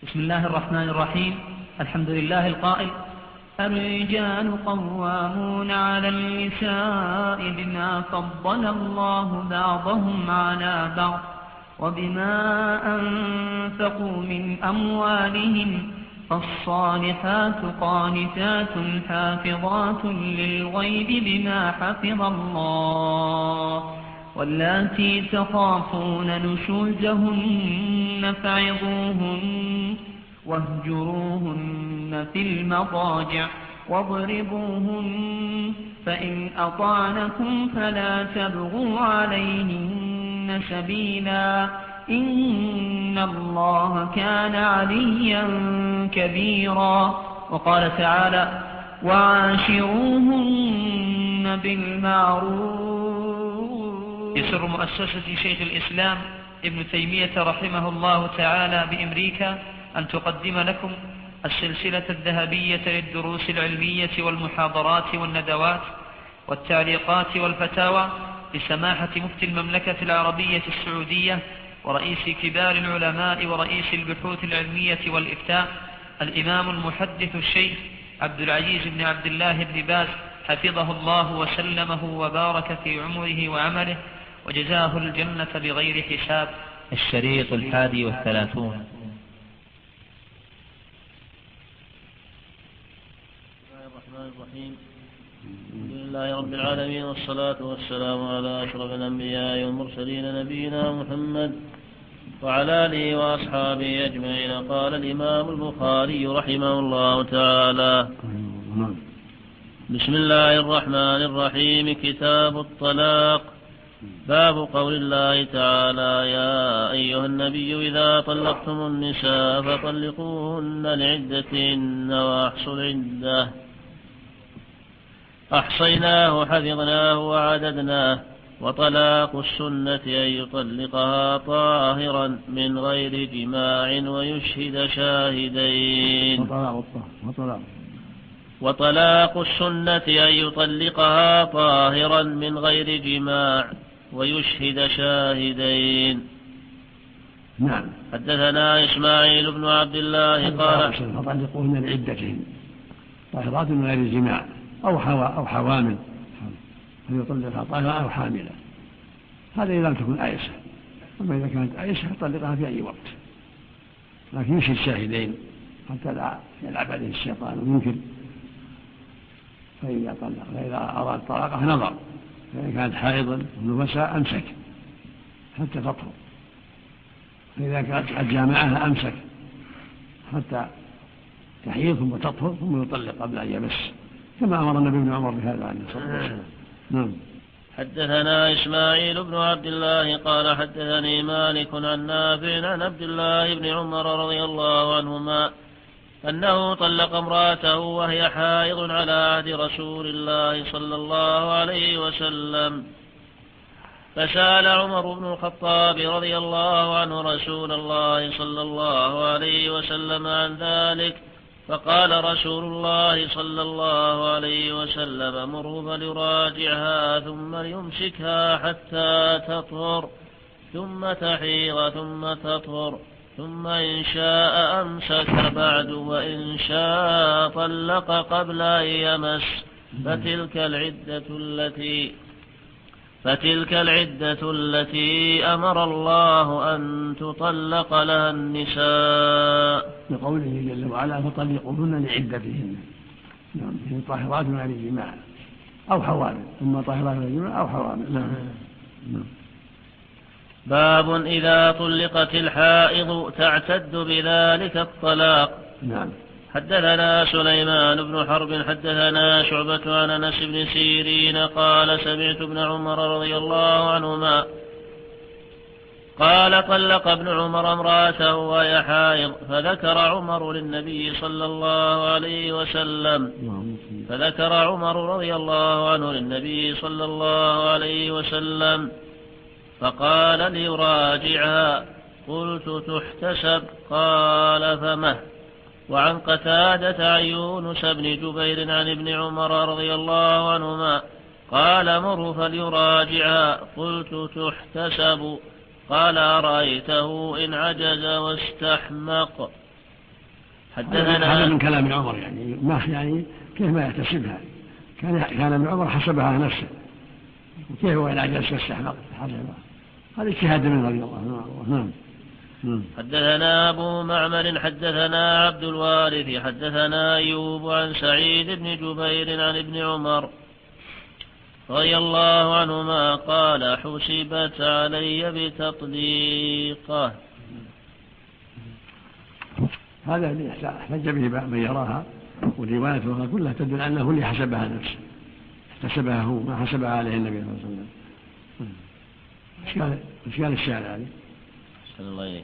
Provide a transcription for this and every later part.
بسم الله الرحمن الرحيم. الحمد لله القائل: الرجال قوامون على النساء بما فضل الله بعضهم على بعض وبما أنفقوا من أموالهم، فالصالحات قانتات حافظات للغيب بما حفظ الله، واللاتي تخافون نشوزهن فعظوهن واهجروهن في المضاجع واضربوهن، فإن أطعنكم فلا تبغوا عليهن سبيلا، إن الله كان عليا كبيرا. وقال تعالى: وعاشروهن بالمعروف. يسر مؤسسة شيخ الإسلام ابن تيمية رحمه الله تعالى بأمريكا أن تقدم لكم السلسلة الذهبية للدروس العلمية والمحاضرات والندوات والتعليقات والفتاوى لسماحة مفتي المملكة العربية السعودية ورئيس كبار العلماء ورئيس البحوث العلمية والإفتاء الإمام المحدث الشيخ عبد العزيز بن عبد الله بن باز، حفظه الله وسلمه وبارك في عمره وعمله وجزاه الجنة بغير حساب. الشريط 31. الرحمن الرحيم. الحمد لله رب العالمين، والصلاة والسلام على أشرف الأنبياء والمرسلين نبينا محمد وعلى آله وأصحابه أجمعين. قال الإمام البخاري رحمه الله تعالى: بسم الله الرحمن الرحيم. كتاب الطلاق. باب قول الله تعالى: يا أيها النبي إذا طلقتم النساء فطلقوهن لعدتهن وأحصوا العدة، أحصيناه حفظناه وعددناه. وطلاق السنة أن يطلقها طاهرا من غير جماع ويشهد شاهدين. وطلاق السنة أن يطلقها طاهرا من غير جماع ويشهد شاهدين. نعم. حدثنا إسماعيل بن عبد الله قال: فطلقوهن لعدتهن طاهرات من غير جماع أو حوامل، أن يطلقها طاهرة أو حاملة، هذا إذا لم تكن آيسة. أما إذا كانت آيسة فطلقها في أي وقت، لكن يشهد شاهدين حتى لا يلعب عليه الشيطان وينكر. فإذا أراد طلاقها نظر، فإن كانت حائضا ونفسا أمسك حتى تطهر، فإذا كانت قد جامعها أمسك حتى تحيض ثم تطهر ثم يطلق قبل أن يمس، كما أمر النبي بن عمر بهذا عليه الصلاة والسلام. نعم. حدثنا إسماعيل بن عبد الله قال: حدثني مالك عن نافع عن عبد الله بن عمر رضي الله عنهما أنه طلق امرأته وهي حائض على عهد رسول الله صلى الله عليه وسلم، فسأل عمر بن الخطاب رضي الله عنه رسول الله صلى الله عليه وسلم عن ذلك، فقال رسول الله صلى الله عليه وسلم: مره فليراجعها ثم ليمسكها حتى تطهر ثم تحيض ثم تطهر، ثم إن شاء أمسك بعد وإن شاء طلق قبل أن يمس، فتلك العدة التي أمر الله أن تطلق لها النساء. بقوله جل وعلا: فطلقوهن لعدتهن. نعم، هي طاهرات من غير جماع أو حوامل، ثم طاهرات من غير جماع أو حوامل. نعم. باب إذا طلقت الحائض تعتد بذلك الطلاق. نعم. حدثنا سليمان بن حرب حدثنا شعبة عن أنس بن سيرين قال: سمعت ابن عمر رضي الله عنهما قال: طلق ابن عمر امرأته وهي حائض، فذكر عمر للنبي صلى الله عليه وسلم، فذكر عمر رضي الله عنه للنبي صلى الله عليه وسلم فقال: ليراجعها. قلت: تحتسب؟ قال: فمه. وعن قتادة عن يونس بن جبير عن ابن عمر رضي الله عنهما قال: مره فليراجعها. قلت: تحتسب؟ قال: أرأيته إن عجز واستحمق. هذا من كلام عمر يعني ما يعني كيف ما يحتسبها. كان ابن عمر حسبها نفسه، وكيف هو إن عجز يستحمق حسبها. هذا اجتهاد منه رضي الله عنه. حدثنا أبو معمر حدثنا عبد الوارث حدثنا أيوب عن سعيد بن جبير عن ابن عمر رضي الله عنهما قال حسبت علي بتطليقه. هذا اللي احتج به من يراها، والرواية كلها تدل أنه اللي حسبها نفسه، احتسبها هو ما حسبها عليه النبي صلى الله عليه وسلم. إشكال الشعر هذه. الله إليك.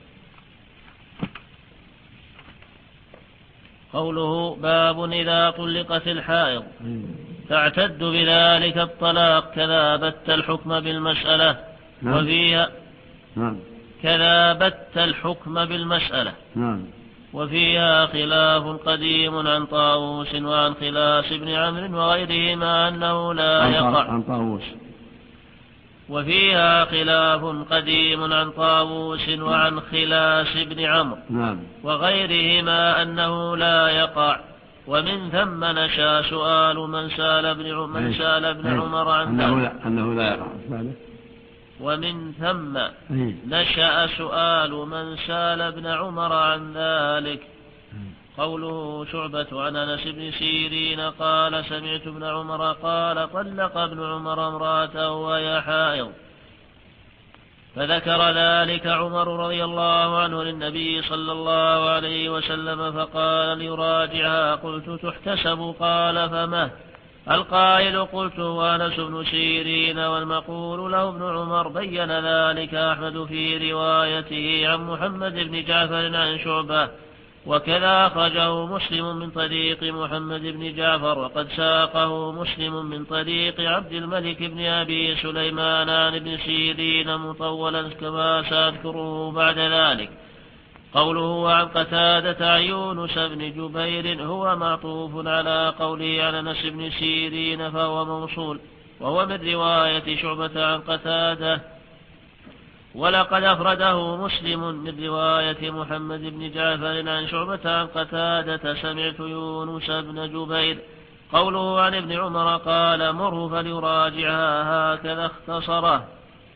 قوله باب إذا طلقت الحائض تعتد بذلك الطلاق كذا بت الحكم بالمسألة وفيها كذا بت الحكم بالمسألة وفيها خلاف قديم عن طاووس وعن خلاس بن عمرو وغيرهما أنه لا يقع. وفيها خلاف قديم عن طاووس وعن خلاس بن عمرو وغيرهما أنه لا يقع. ومن ثم نشأ سؤال من سأل ابن عمر عن ذلك أنه لا يقع. ومن ثم نشأ سؤال من سأل ابن عمر عن ذلك. قوله شعبة عن أنس بن سيرين قال سمعت ابن عمر قال طلق ابن عمر امرأته وهي حائض، فذكر ذلك عمر رضي الله عنه للنبي صلى الله عليه وسلم فقال ليراجعها. قلت تحتسب؟ قال فمه؟ القائل قلت وأنس بن سيرين والمقول له ابن عمر. بين ذلك أحمد في روايته عن محمد بن جعفر عن شعبة، وكذا أخرجه مسلم من طريق محمد بن جعفر، وقد ساقه مسلم من طريق عبد الملك بن أبي سليمان عن ابن سيرين مطولا كما سأذكره بعد ذلك. قوله عن قتادة عن يونس بن جبير هو معطوف على قوله عن أنس بن سيرين فهو موصول، وهو من رواية شعبة عن قتادة. ولقد أفرده مسلم من رواية محمد بن جعفر عن شعبة عن قتادة سمعت يونس بن جبير. قوله عن ابن عمر قال مره فليراجعها هكذا اختصره،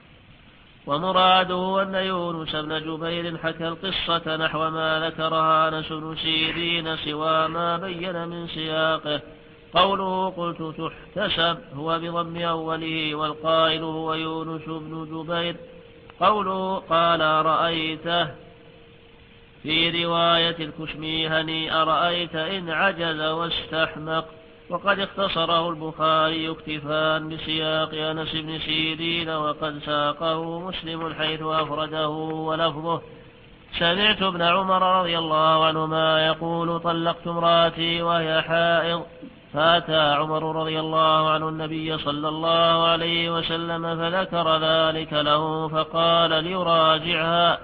ومراده أن يونس بن جبير حكى القصة نحو ما ذكرها أنس بن سيرين سوى ما بين من سياقه. قوله قلت تحتسب هو بضم أوله، والقائل هو يونس بن جبير. قوله قال رأيته في رواية الكشميهني أرأيت إن عجز واستحمق، وقد اختصره البخاري اكتفاء بسياق أنس بن سيرين، وقد ساقه مسلم حيث أفرده ولفظه سمعت ابن عمر رضي الله عنهما يقول طلقت امرأتي وهي حائض، فأتى عمر رضي الله عنه النبي صلى الله عليه وسلم فذكر ذلك له فقال ليراجعها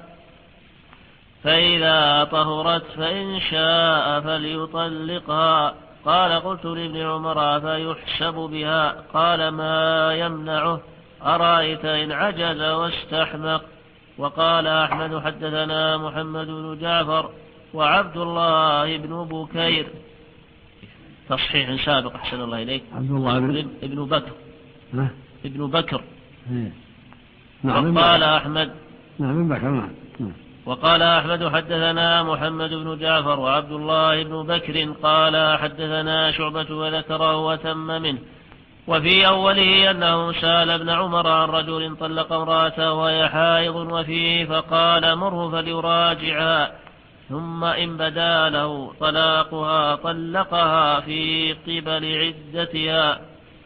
فإذا طهرت فإن شاء فليطلقها. قال قلت لابن عمر فيحسب بها؟ قال ما يمنعه؟ أرأيت إن عجز واستحمق. وقال أحمد حدثنا محمد بن جعفر وعبد الله بن بكير. تصحيح سابق أحسن الله إليك. عبد الله ابن بكر. ابن بكر. نعم. وقال أحمد نعم بكر. وقال أحمد حدثنا محمد بن جعفر وعبد الله بن بكر قال حدثنا شعبة وذكره وتم منه. وفي أوله أنه سأل ابن عمر عن رجل طلق امرأته وهي حائض، وفيه فقال مره فليراجعها، ثم إن بدا له طلاقها طلقها في قبل عدتها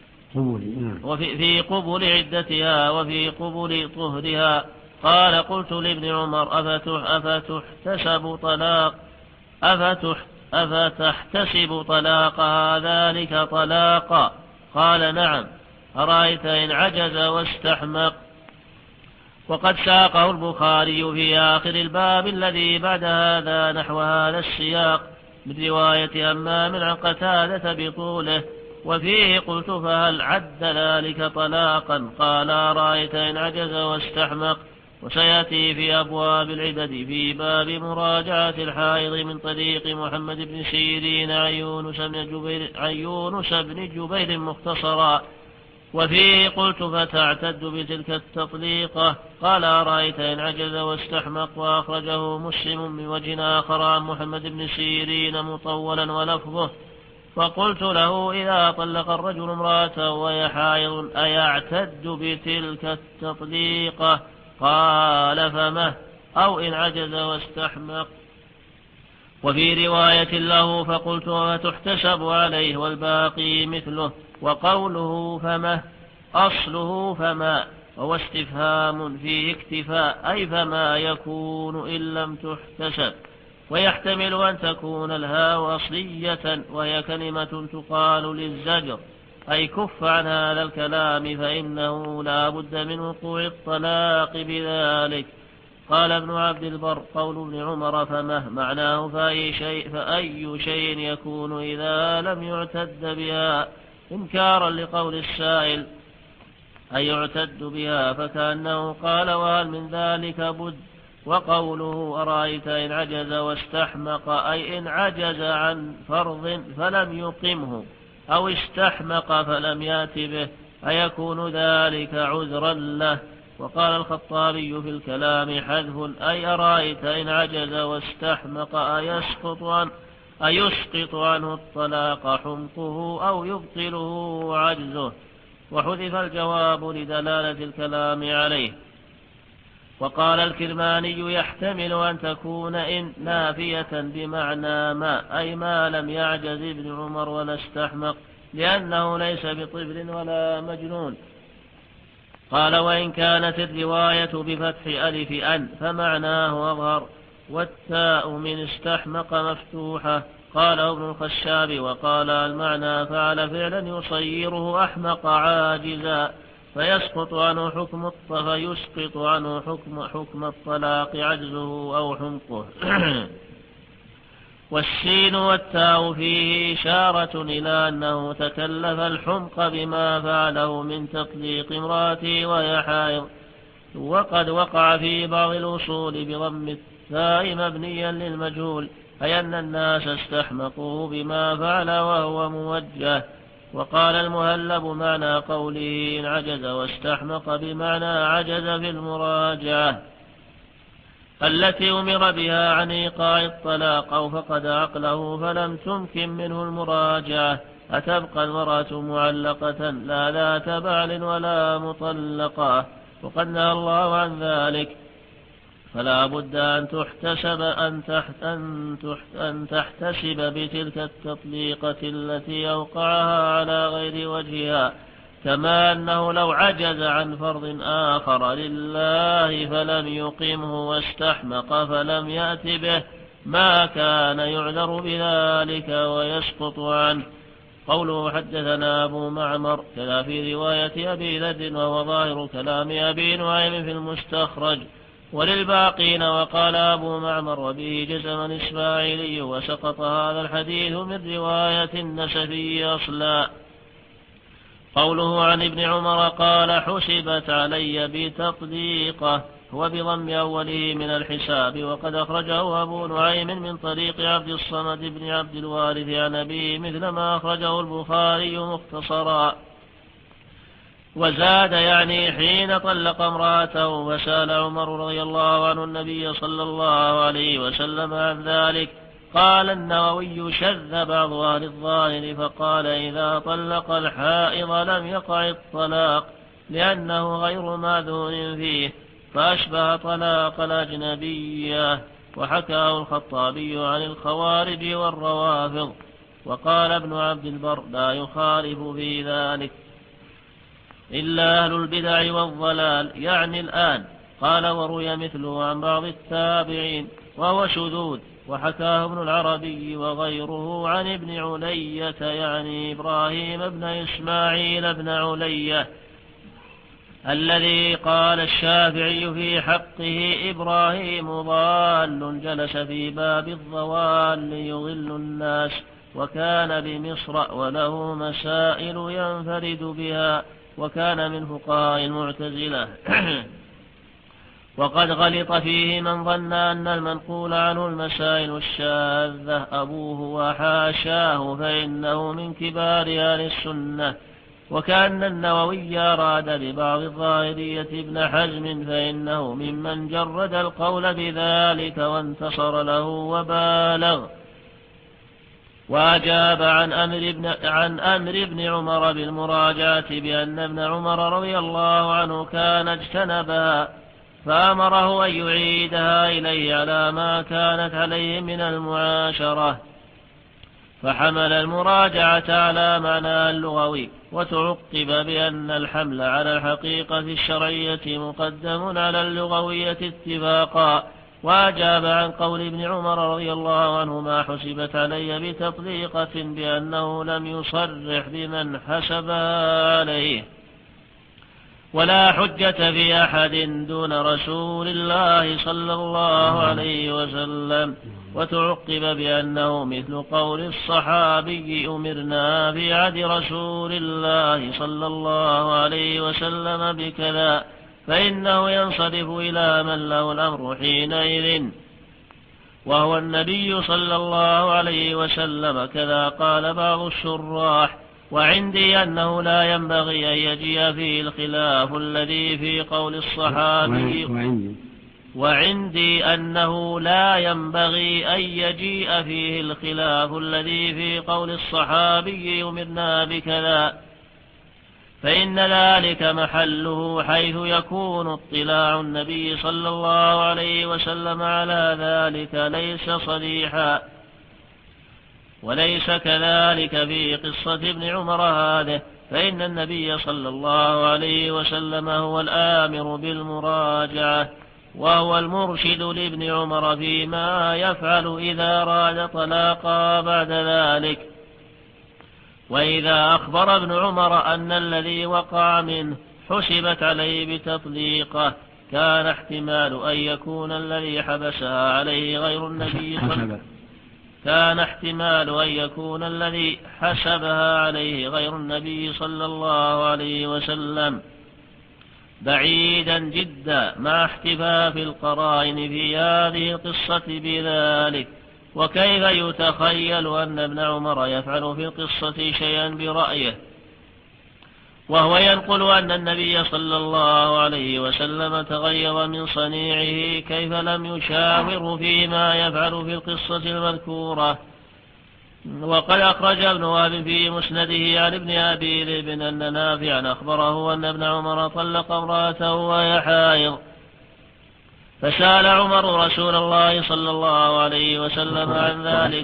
وفي قبل عدتها وفي قبل طهرها. قال قلت لابن عمر أفتحتسب طلاقها ذلك طلاقا؟ قال نعم. أرأيت إن عجز واستحمق. وقد ساقه البخاري في آخر الباب الذي بعد هذا نحو هذا السياق من رواية همام عن قتادة بطوله، وفيه قلت فهل عد ذلك طلاقا؟ قال أرأيت إن عجز واستحمق. وسيأتي في أبواب العدد في باب مراجعة الحائض من طريق محمد بن سيرين عن يونس بن جبير مختصرا. وفيه قلت فتعتد بتلك التطليقة. قال أرأيت إن عجز واستحمق. وأخرجه مسلم من وجه آخر عن محمد بن سيرين مطولا ولفظه. فقلت له إذا طلق الرجل امرأته وهي حائض أيعتد بتلك التطليقة؟ قال فمه أو إن عجز واستحمق. وفي رواية له فقلت وتحتسب عليه والباقي مثله. وقوله فمه أصله فما وهو استفهام فيه اكتفاء أي فما يكون إن لم تحتسب. ويحتمل أن تكون الهاء أصلية وهي كلمة تقال للزجر أي كف عن هذا الكلام فإنه لا بد من وقوع الطلاق بذلك. قال ابن عبد البر قول ابن عمر فمه معناه فأي شيء يكون إذا لم يعتد بها إنكارا لقول السائل أي يعتد بها فكأنه قال وهل من ذلك بد. وقوله أرأيت إن عجز واستحمق أي إن عجز عن فرض فلم يقمه أو استحمق فلم يأت به أيكون ذلك عذرا له. وقال الخطابي في الكلام حذف أي أرأيت إن عجز واستحمق أيسقط عنه الطلاق حمقه أو يبطله عجزه. وحذف الجواب لدلالة الكلام عليه. وقال الكرماني يحتمل أن تكون إن نافية بمعنى ما أي ما لم يعجز ابن عمر ولا استحمق لأنه ليس بطفل ولا مجنون. قال وإن كانت الرواية بفتح ألف أن فمعناه أظهر والتاء من استحمق مفتوحة. قال ابن الخشاب وقال المعنى فعل فعلا يصيره أحمق عاجزا فيسقط عنه حكم الطلاق عجزه أو حمقه. والسين والتاء فيه إشارة إلى أنه تكلف الحمق بما فعله من تطليق امرأته وهي حائض. وقد وقع في بعض الأصول بضم التاء مبنيا للمجهول أي أن الناس استحمقوه بما فعل وهو موجه. وقال المهلب معنى قوله إن عجز واستحمق بمعنى عجز في المراجعة التي أمر بها عن إيقاع الطلاق أو فقد عقله فلم تمكن منه المراجعة أتبقى المرأة معلقة لا ذات بعل ولا مطلقة وقد نهى الله عن ذلك. فلا بد أن تحتسب بتلك التطليقة التي أوقعها على غير وجهها كما أنه لو عجز عن فرض آخر لله فلم يقمه واستحمق فلم يأت به ما كان يعذر بذلك ويسقط عنه. قوله حدثنا أبو معمر كذا في رواية أبي ذر وهو ظاهر كلام أبي نعيم في المستخرج وللباقين. وقال أبو معمر وبه جزم الإسماعيلي وسقط هذا الحديث من رواية النسفي أصلا. قوله عن ابن عمر قال حسبت علي بتطليقه هو بضم أوله من الحساب. وقد أخرجه أبو نعيم من طريق عبد الصمد بن عبد الوارث عن أبيه مثل ما أخرجه البخاري مختصرا. وزاد يعني حين طلق امرأته فسأل عمر رضي الله عنه النبي صلى الله عليه وسلم عن ذلك. قال النووي شذ بعض أهل الظاهر فقال إذا طلق الحائض لم يقع الطلاق لأنه غير ماذون فيه فأشبه طلاق الأجنبية. وحكاه الخطابي عن الخوارج والروافض. وقال ابن عبد البر لا يخالف في ذلك إلا أهل البدع والضلال يعني الآن. قال وروي مثله عن بعض التابعين وهو شذوذ. وحكاه ابن العربي وغيره عن ابن علية يعني إبراهيم بن إسماعيل بن علية الذي قال الشافعي في حقه إبراهيم ضال جلس في باب الضوال يضل الناس وكان بمصر وله مسائل ينفرد بها وكان من فقهاء المعتزلة. وقد غلط فيه من ظن أن المنقول عنه المسائل الشاذة أبوه وحاشاه، فإنه من كبار أهل السنة. وكأن النووي أراد ببعض الظاهرية ابن حزم، فإنه ممن جرد القول بذلك وانتصر له وبالغ. وأجاب عن أمر بن عمر بالمراجعة بأن ابن عمر رضي الله عنه كان اجتنبها، فأمره أن يعيدها إليه على ما كانت عليه من المعاشرة، فحمل المراجعة على معنى اللغوي، وتعقب بأن الحمل على الحقيقة الشرعية مقدم على اللغوية اتفاقا. وأجاب عن قول ابن عمر رضي الله عنه ما حسبت علي بتطليقة بأنه لم يصرح بمن حسبها عليه، ولا حجة في أحد دون رسول الله صلى الله عليه وسلم. وتعقب بأنه مثل قول الصحابي أمرنا في عهد رسول الله صلى الله عليه وسلم بكذا، فإنه ينصرف إلى من له الأمر حينئذ وهو النبي صلى الله عليه وسلم. كذا قال بعض الشراح. وعندي أنه لا ينبغي أن يجيء فيه الخلاف الذي في قول الصحابي وعندي أنه لا ينبغي أن يجيء فيه الخلاف الذي في قول الصحابي أمرنا بكذا، فإن ذلك محله حيث يكون اطلاع النبي صلى الله عليه وسلم على ذلك ليس صريحا. وليس كذلك في قصة ابن عمر هذه، فإن النبي صلى الله عليه وسلم هو الآمر بالمراجعة، وهو المرشد لابن عمر فيما يفعل إذا راد طلاقا بعد ذلك. وإذا أخبر ابن عمر أن الذي وقع منه حسبت عليه بتطليقه، كان احتمال أن يكون الذي حبسها عليه غير النبي حسبها عليه غير النبي صلى الله عليه وسلم بعيدا جدا، مع احتفاف القرائن في هذه القصة بذلك. وكيف يتخيل أن ابن عمر يفعل في القصة شيئا برأيه وهو ينقل أن النبي صلى الله عليه وسلم تغير من صنيعه، كيف لم يشاوره فيما يفعل في القصة المذكورة. وقد أخرج ابن وهب في مسنده عن ابن أبي ذئب أن نافعا أخبره أن ابن عمر طلق امرأته وهي حائض، فسأل عمر رسول الله صلى الله عليه وسلم عن ذلك.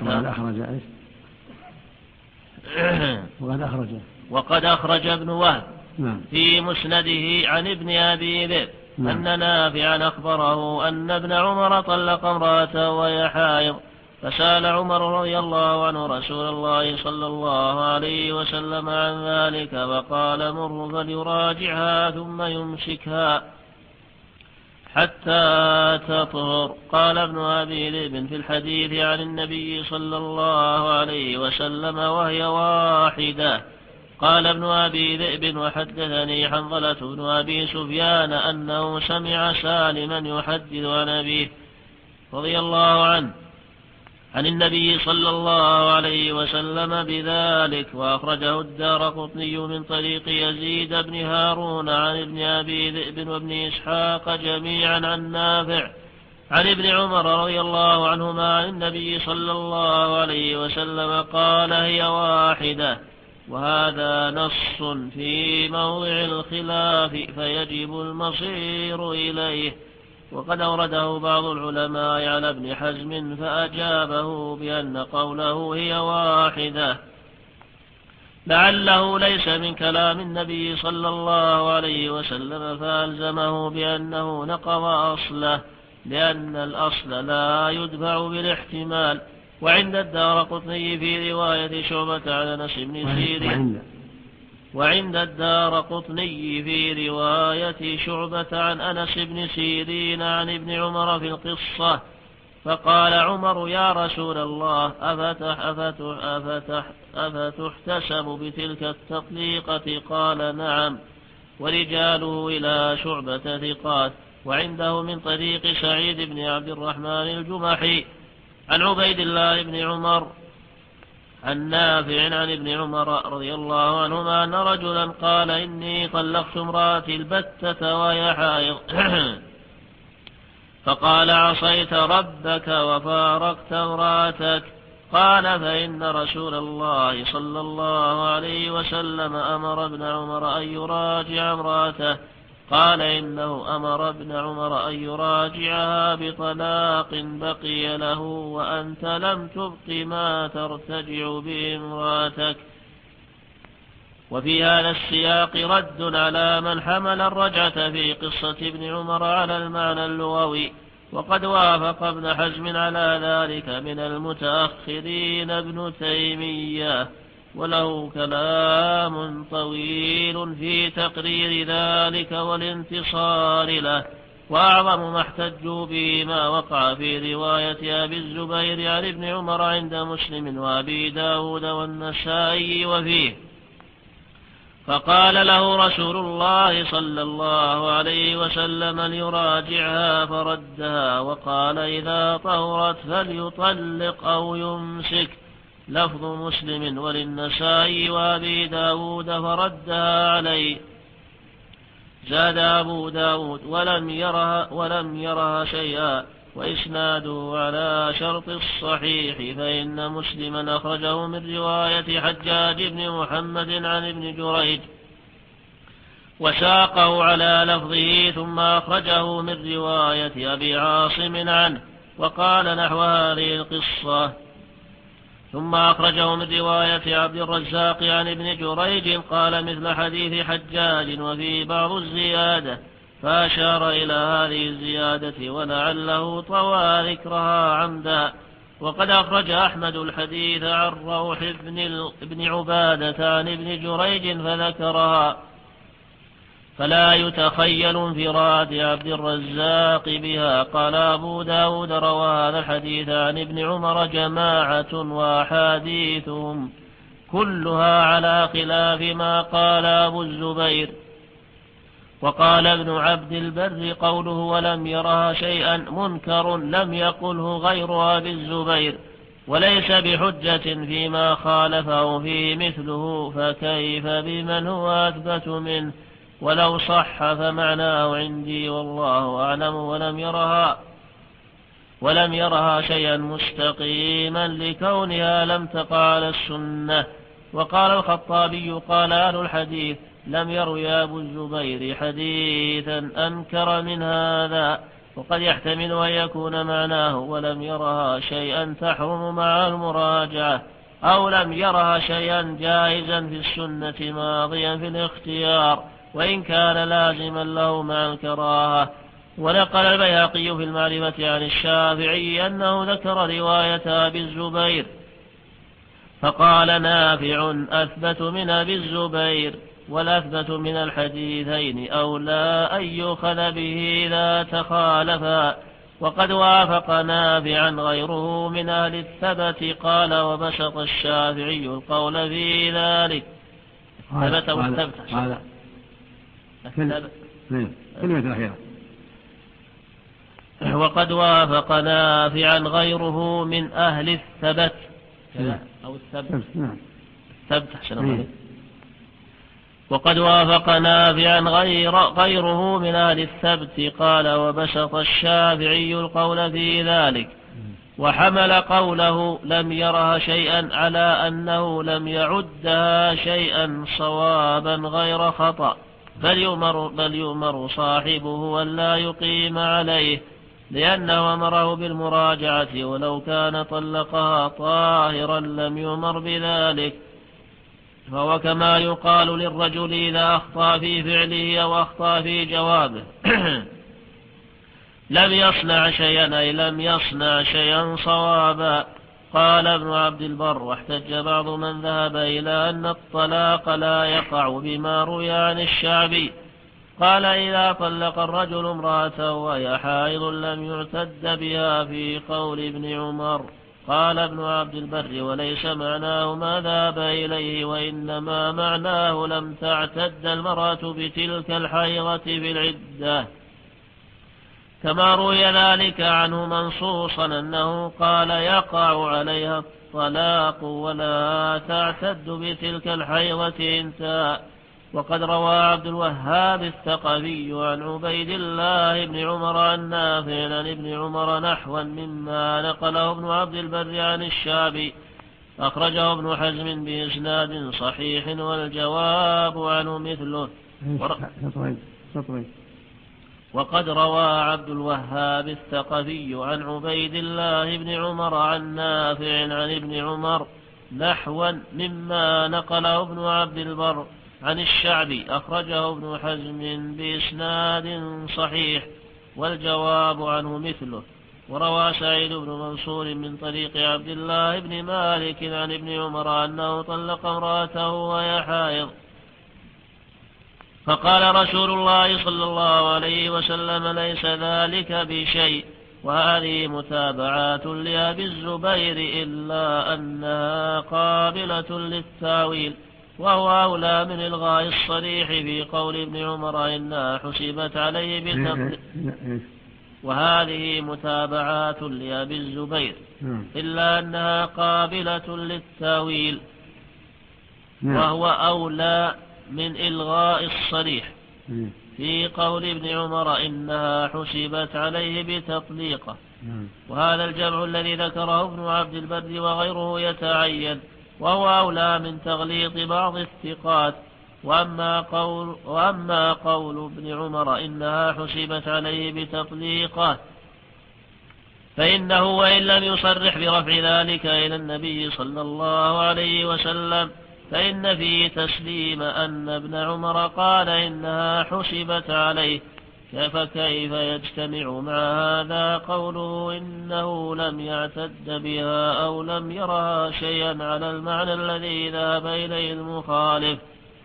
وقد أخرج ابن وهب في مسنده عن ابن أبي ذئب أن نافعا أخبره أن ابن عمر طلق امرأته وهي حائض، فسأل عمر رضي الله عنه رسول الله صلى الله عليه وسلم عن ذلك، فقال مره فليراجعها ثم يمسكها حتى تطهر. قال ابن أبي ذئب في الحديث عن النبي صلى الله عليه وسلم وهي واحدة. قال ابن أبي ذئب وحدثني حنظلة بن أبي سفيان أنه سمع سالما يحدث عن أبيه رضي الله عنه عن النبي صلى الله عليه وسلم بذلك. وأخرجه الدارقطني من طريق يزيد بن هارون عن ابن أبي ذئب وابن إسحاق جميعا عن نافع عن ابن عمر رضي الله عنهما عن النبي صلى الله عليه وسلم قال هي واحدة. وهذا نص في موضع الخلاف فيجب المصير إليه. وقد أورده بعض العلماء على ابن حزم فأجابه بأن قوله هي واحدة لعله ليس من كلام النبي صلى الله عليه وسلم، فألزمه بأنه نقض أصله، لأن الأصل لا يدفع بالاحتمال. وعند الدارقطني في رواية شعبة عن أنس بن سيرين وعند الدارقطني في رواية شعبة عن أنس بن سيرين عن ابن عمر في القصة، فقال عمر يا رسول الله أفتحتسب بتلك التطليقة؟ قال نعم. ورجاله إلى شعبة ثقات. وعنده من طريق سعيد بن عبد الرحمن الجمحي عن عبيد الله بن عمر عن نافع عن ابن عمر رضي الله عنهما أن رجلا قال إني طلقت امرأتي البتة وهي حائض فقال عصيت ربك وفارقت امرأتك قال فإن رسول الله صلى الله عليه وسلم أمر ابن عمر أن يراجع امرأته قال إنه أمر ابن عمر أن يراجعها بطلاق بقي له وأنت لم تبق ما ترتجع به امرأتك. وفي هذا السياق رد على من حمل الرجعة في قصة ابن عمر على المعنى اللغوي، وقد وافق ابن حزم على ذلك من المتأخرين ابن تيمية، وله كلام طويل في تقرير ذلك والانتصار له. وأعظم ما احتجوا به ما وقع في رواية أبي الزبير عن ابن عمر عند مسلم وأبي داود والنسائي وفيه فقال له رسول الله صلى الله عليه وسلم ليراجعها فردها وقال إذا طهرت فليطلق أو يمسك، لفظ مسلم وللنسائي وأبي داود فردها عليه. زاد أبو داود ولم يرها شيئا وإسناده على شرط الصحيح، فإن مسلما أخرجه من رواية حجاج بن محمد عن ابن جريج وساقه على لفظه، ثم أخرجه من رواية أبي عاصم عنه وقال نحو هذه القصة، ثم أخرجه من رواية عبد الرزاق عن ابن جريج قال مثل حديث حجاج وفي بعض الزيادة، فأشار إلى هذه الزيادة ولعله طوى ذكرها عمدا. وقد أخرج أحمد الحديث عن روح بن عبادة عن ابن جريج فذكرها، فلا يتخيل انفراد عبد الرزاق بها. قال أبو داود روى هذا الحديث عن ابن عمر جماعة وأحاديثهم كلها على خلاف ما قال أبو الزبير. وقال ابن عبد البر قوله ولم يرها شيئا منكر لم يقله غير أبي الزبير، وليس بحجة فيما خالفه فيه مثله، فكيف بمن هو أثبت منه؟ ولو صح فمعناه عندي والله أعلم ولم يرها شيئا مستقيما لكونها لم تقع على السنة. وقال الخطابي قال أهل الحديث لم يروي أبو الزبير حديثا أنكر من هذا، وقد يحتمل أن يكون معناه ولم يرها شيئا تحرم مع المراجعة، أو لم يرها شيئا جائزا في السنة ماضيا في الاختيار وإن كان لازما له مع الكراهة. ونقل البيهقي في المعرفة عن الشافعي أنه ذكر رواية أبي الزبير فقال نافع أثبت من أبي الزبير، والأثبت من الحديثين أولى أن يؤخذ به إذا تخالفا. وقد وافق نافعا غيره من أهل الثبت. قال وبسط الشافعي القول في ذلك. ثبت والثبت كلمة الأخيرة. وقد وافق نافعا غيره من أهل الثبت أو الثبت الثبت أحسن الله. وقد وافق نافعا غيره من أهل الثبت. قال وبسط الشافعي القول في ذلك، وحمل قوله لم يرها شيئا على أنه لم يعدها شيئا صوابا غير خطأ، بل يؤمر صاحبه أن لا يقيم عليه، لأنه أمره بالمراجعة ولو كان طلقها طاهرا لم يؤمر بذلك. فهو كما يقال للرجل إذا أخطأ في فعله أو أخطأ في جوابه لم يصنع شيئا أي لم يصنع شيئا صوابا. قال ابن عبد البر واحتج بعض من ذهب إلى أن الطلاق لا يقع بما روي عن الشعبي. قال إذا طلق الرجل امرأته وهي حائض لم يعتد بها في قول ابن عمر. قال ابن عبد البر وليس معناه ما ذهب إليه، وإنما معناه لم تعتد المرأة بتلك الحيضة في العدة. كما روي ذلك عنه منصوصا أنه قال يقع عليها الطلاق ولا تعتد بتلك الحيضة انتهى. وقد روى عبد الوهاب الثقفي عن عبيد الله بن عمر عن نافع عن ابن عمر نحوا مما نقله ابن عبد البر عن الشعبي، أخرجه ابن حزم بإسناد صحيح والجواب عنه مثله. وقد روى عبد الوهاب الثقفي عن عبيد الله بن عمر عن نافع عن ابن عمر نحوا مما نقله ابن عبد البر عن الشعبي، أخرجه ابن حزم بإسناد صحيح والجواب عنه مثله. وروى سعيد بن منصور من طريق عبد الله بن مالك عن ابن عمر أنه طلق امرأته وهي حائض، فقال رسول الله صلى الله عليه وسلم ليس ذلك بشيء. وهذه متابعات لأبي الزبير إلا أنها قابلة للتاويل، وهو أولى من إلغاء الصريح في قول ابن عمر إنها حسبت عليه بتطليق. وهذه متابعات لأبي الزبير إلا أنها قابلة للتاويل، وهو أولى من إلغاء الصريح في قول ابن عمر إنها حسبت عليه بتطليقه. وهذا الجمع الذي ذكره ابن عبد البر وغيره يتعين، وهو أولى من تغليط بعض الثقات. وأما قول ابن عمر إنها حسبت عليه بتطليقه فإنه وإن لم يصرح برفع ذلك إلى النبي صلى الله عليه وسلم فإن فيه تسليم أن ابن عمر قال إنها حسبت عليه، فكيف يجتمع مع هذا قوله إنه لم يعتد بها أو لم يرها شيئا على المعنى الذي ذهب إليه المخالف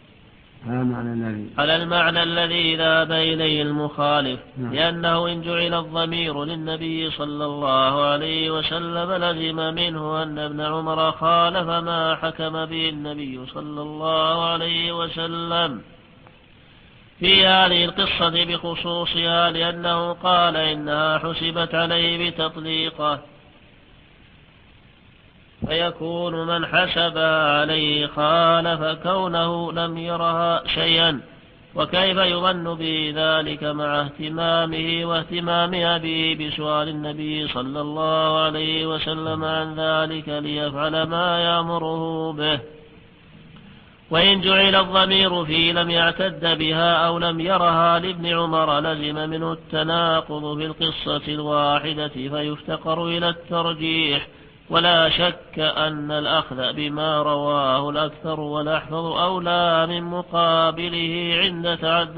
لأنه إن جعل الضمير للنبي صلى الله عليه وسلم لزم منه أن ابن عمر خالف ما حكم به النبي صلى الله عليه وسلم في هذه القصة بخصوصها، لأنه قال إنها حسبت عليه بتطليقه، فيكون من حسبها عليه خالف كونه لم يرها شيئا. وكيف يظن به ذلك مع اهتمامه واهتمام أبيه بسؤال النبي صلى الله عليه وسلم عن ذلك ليفعل ما يأمره به. وإن جعل الضمير في لم يعتد بها أو لم يرها لابن عمر لزم منه التناقض في القصة الواحدة فيفتقر إلى الترجيح. ولا شك أن الأخذ بما رواه الأكثر والأحفظ أولى من مقابله عند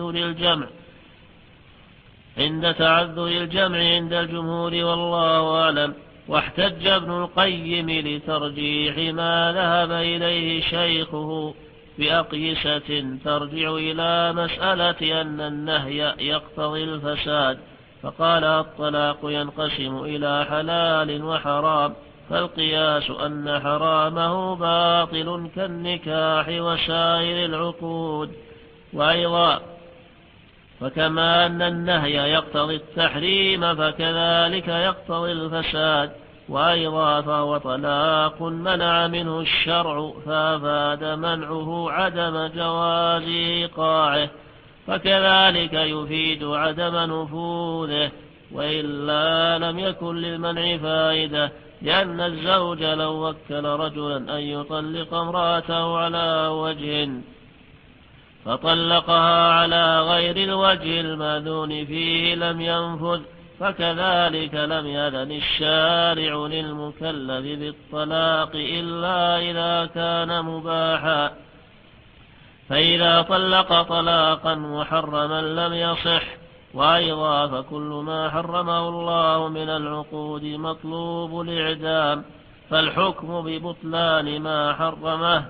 تعذر الجمع عند الجمهور والله أعلم. واحتج ابن القيم لترجيح ما ذهب إليه شيخه بأقيسة ترجع إلى مسألة أن النهي يقتضي الفساد، فقال الطلاق ينقسم إلى حلال وحرام، فالقياس أن حرامه باطل كالنكاح وسائر العقود. وأيضا فكما أن النهي يقتضي التحريم فكذلك يقتضي الفساد. وأيضا فهو طلاق منع منه الشرع فأفاد منعه عدم جواز إيقاعه، فكذلك يفيد عدم نفوذه، وإلا لم يكن للمنع فائدة، لأن الزوج لو وكل رجلا أن يطلق امرأته على وجه فطلقها على غير الوجه المأذون فيه لم ينفذ، فكذلك لم يأذن الشارع للمكلف بالطلاق إلا إذا كان مباحا. فإذا طلق طلاقا محرما لم يصح. وأيضا فكل ما حرمه الله من العقود مطلوب الإعدام، فالحكم ببطلان ما حرمه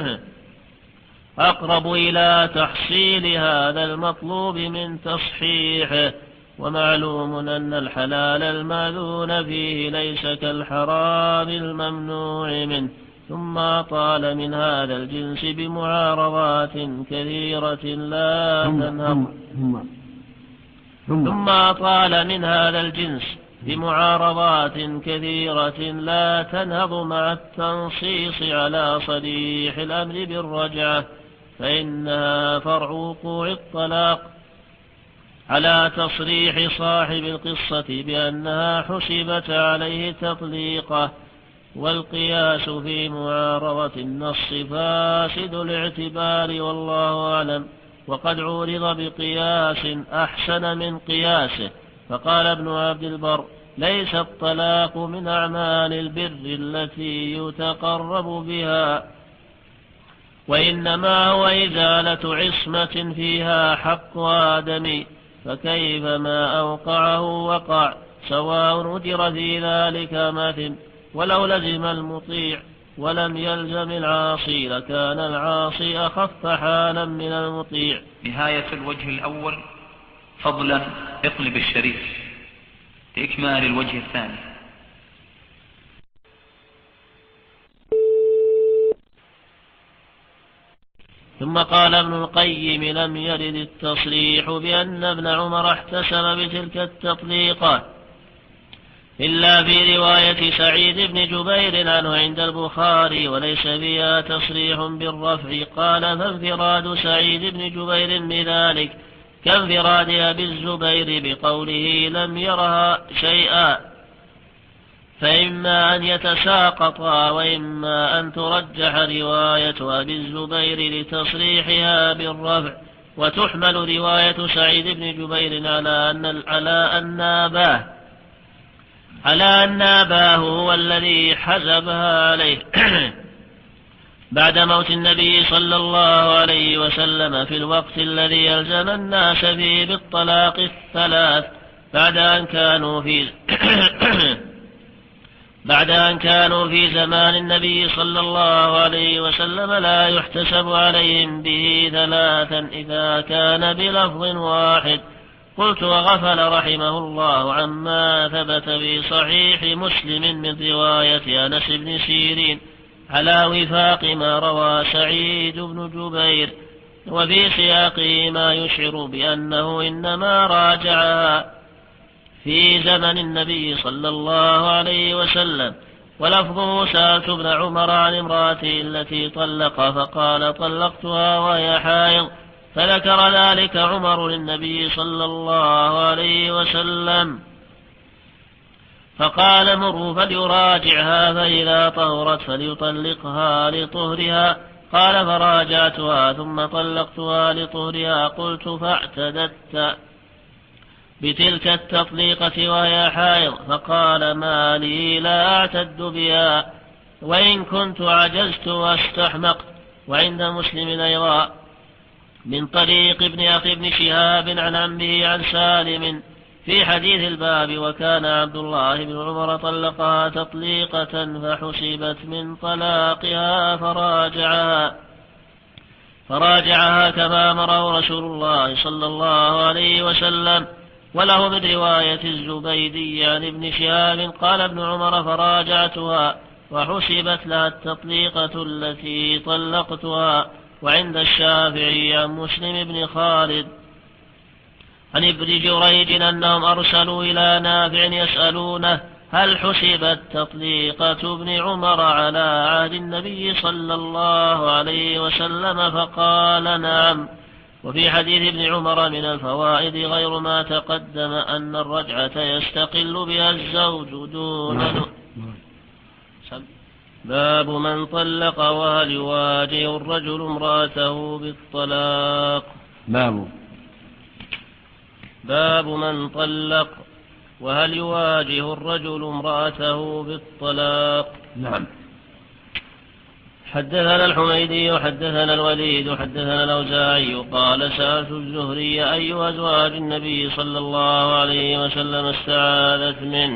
أقرب إلى تحصيل هذا المطلوب من تصحيحه. ومعلوم أن الحلال المأذون فيه ليس كالحرام الممنوع منه، ثم طال من هذا الجنس بمعارضات كثيرة لا تنهض. ثم أطال من هذا الجنس بمعارضات كثيرة لا تنهض مع التنصيص على صريح الأمر بالرجعة، فإنها فرع وقوع الطلاق على تصريح صاحب القصة بأنها حسبت عليه تطليقة. والقياس في معارضة النص فاسد الاعتبار والله أعلم. وقد عورض بقياس أحسن من قياسه، فقال ابن عبد البر: ليس الطلاق من أعمال البر التي يتقرب بها، وإنما هو إزالة عصمة فيها حق آدم، فكيف ما أوقعه وقع، سواء أجر في ذلك مثل. ولو لزم المطيع ولم يلزم العاصي لكان العاصي أخف حالا من المطيع. نهاية الوجه الأول. فضلا اقلب الشريف لإكمال الوجه الثاني. ثم قال ابن القيم: لم يرد التصريح بأن ابن عمر احتسب بتلك التطليقات إلا في رواية سعيد بن جبير عنه عند البخاري، وليس فيها تصريح بالرفع. قال: فانفراد سعيد بن جبير بذلك كانفراد أبي الزبير بقوله لم يرها شيئا، فإما أن يتساقطا وإما أن ترجح رواية أبي الزبير لتصريحها بالرفع، وتحمل رواية سعيد بن جبير على أن أباه هو الذي حسبها عليه بعد موت النبي صلى الله عليه وسلم في الوقت الذي يلزم الناس فيه بالطلاق الثلاث، بعد أن كانوا في زمان النبي صلى الله عليه وسلم لا يحتسب عليهم به ثلاثا إذا كان بلفظ واحد. قلت: وغفل رحمه الله عما ثبت في صحيح مسلم من رواية أنس بن سيرين على وفاق ما روى سعيد بن جبير، وفي سياقه ما يشعر بأنه إنما راجعها في زمن النبي صلى الله عليه وسلم. ولفظه: سألت ابن عمر عن امرأته التي طلق فقال طلقتها وهي حائض، فذكر ذلك عمر للنبي صلى الله عليه وسلم فقال: مروا فليراجعها فإذا طهرت فليطلقها لطهرها. قال: فراجعتها ثم طلقتها لطهرها. قلت: فاعتدت بتلك التطليقة وهي حائض؟ فقال: ما لي لا أعتد بها وإن كنت عجزت واستحمقت. وعند مسلم أيضا من طريق ابن أخي ابن شهاب عن عمه عن سالم في حديث الباب: وكان عبد الله بن عمر طلقها تطليقة فحسبت من طلاقها فراجعها كما أمره رسول الله صلى الله عليه وسلم. وله من رواية الزبيدي عن ابن شهاب قال ابن عمر: فراجعتها وحسبت لها التطليقة التي طلقتها. وعند الشافعي عن مسلم بن خالد عن ابن جريج أنهم أرسلوا إلى نافع يسألونه: هل حسبت تطليقة ابن عمر على عهد النبي صلى الله عليه وسلم؟ فقال: نعم. وفي حديث ابن عمر من الفوائد غير ما تقدم أن الرجعة يستقل بها الزوج دون باب من طلق وهل يواجه الرجل امرأته بالطلاق. باب من طلق وهل يواجه الرجل امرأته بالطلاق. نعم. حدثنا الحميدي وحدثنا الوليد وحدثنا الأوزاعي قال: سألت الزهري: أي أزواج النبي صلى الله عليه وسلم استعاذت منه؟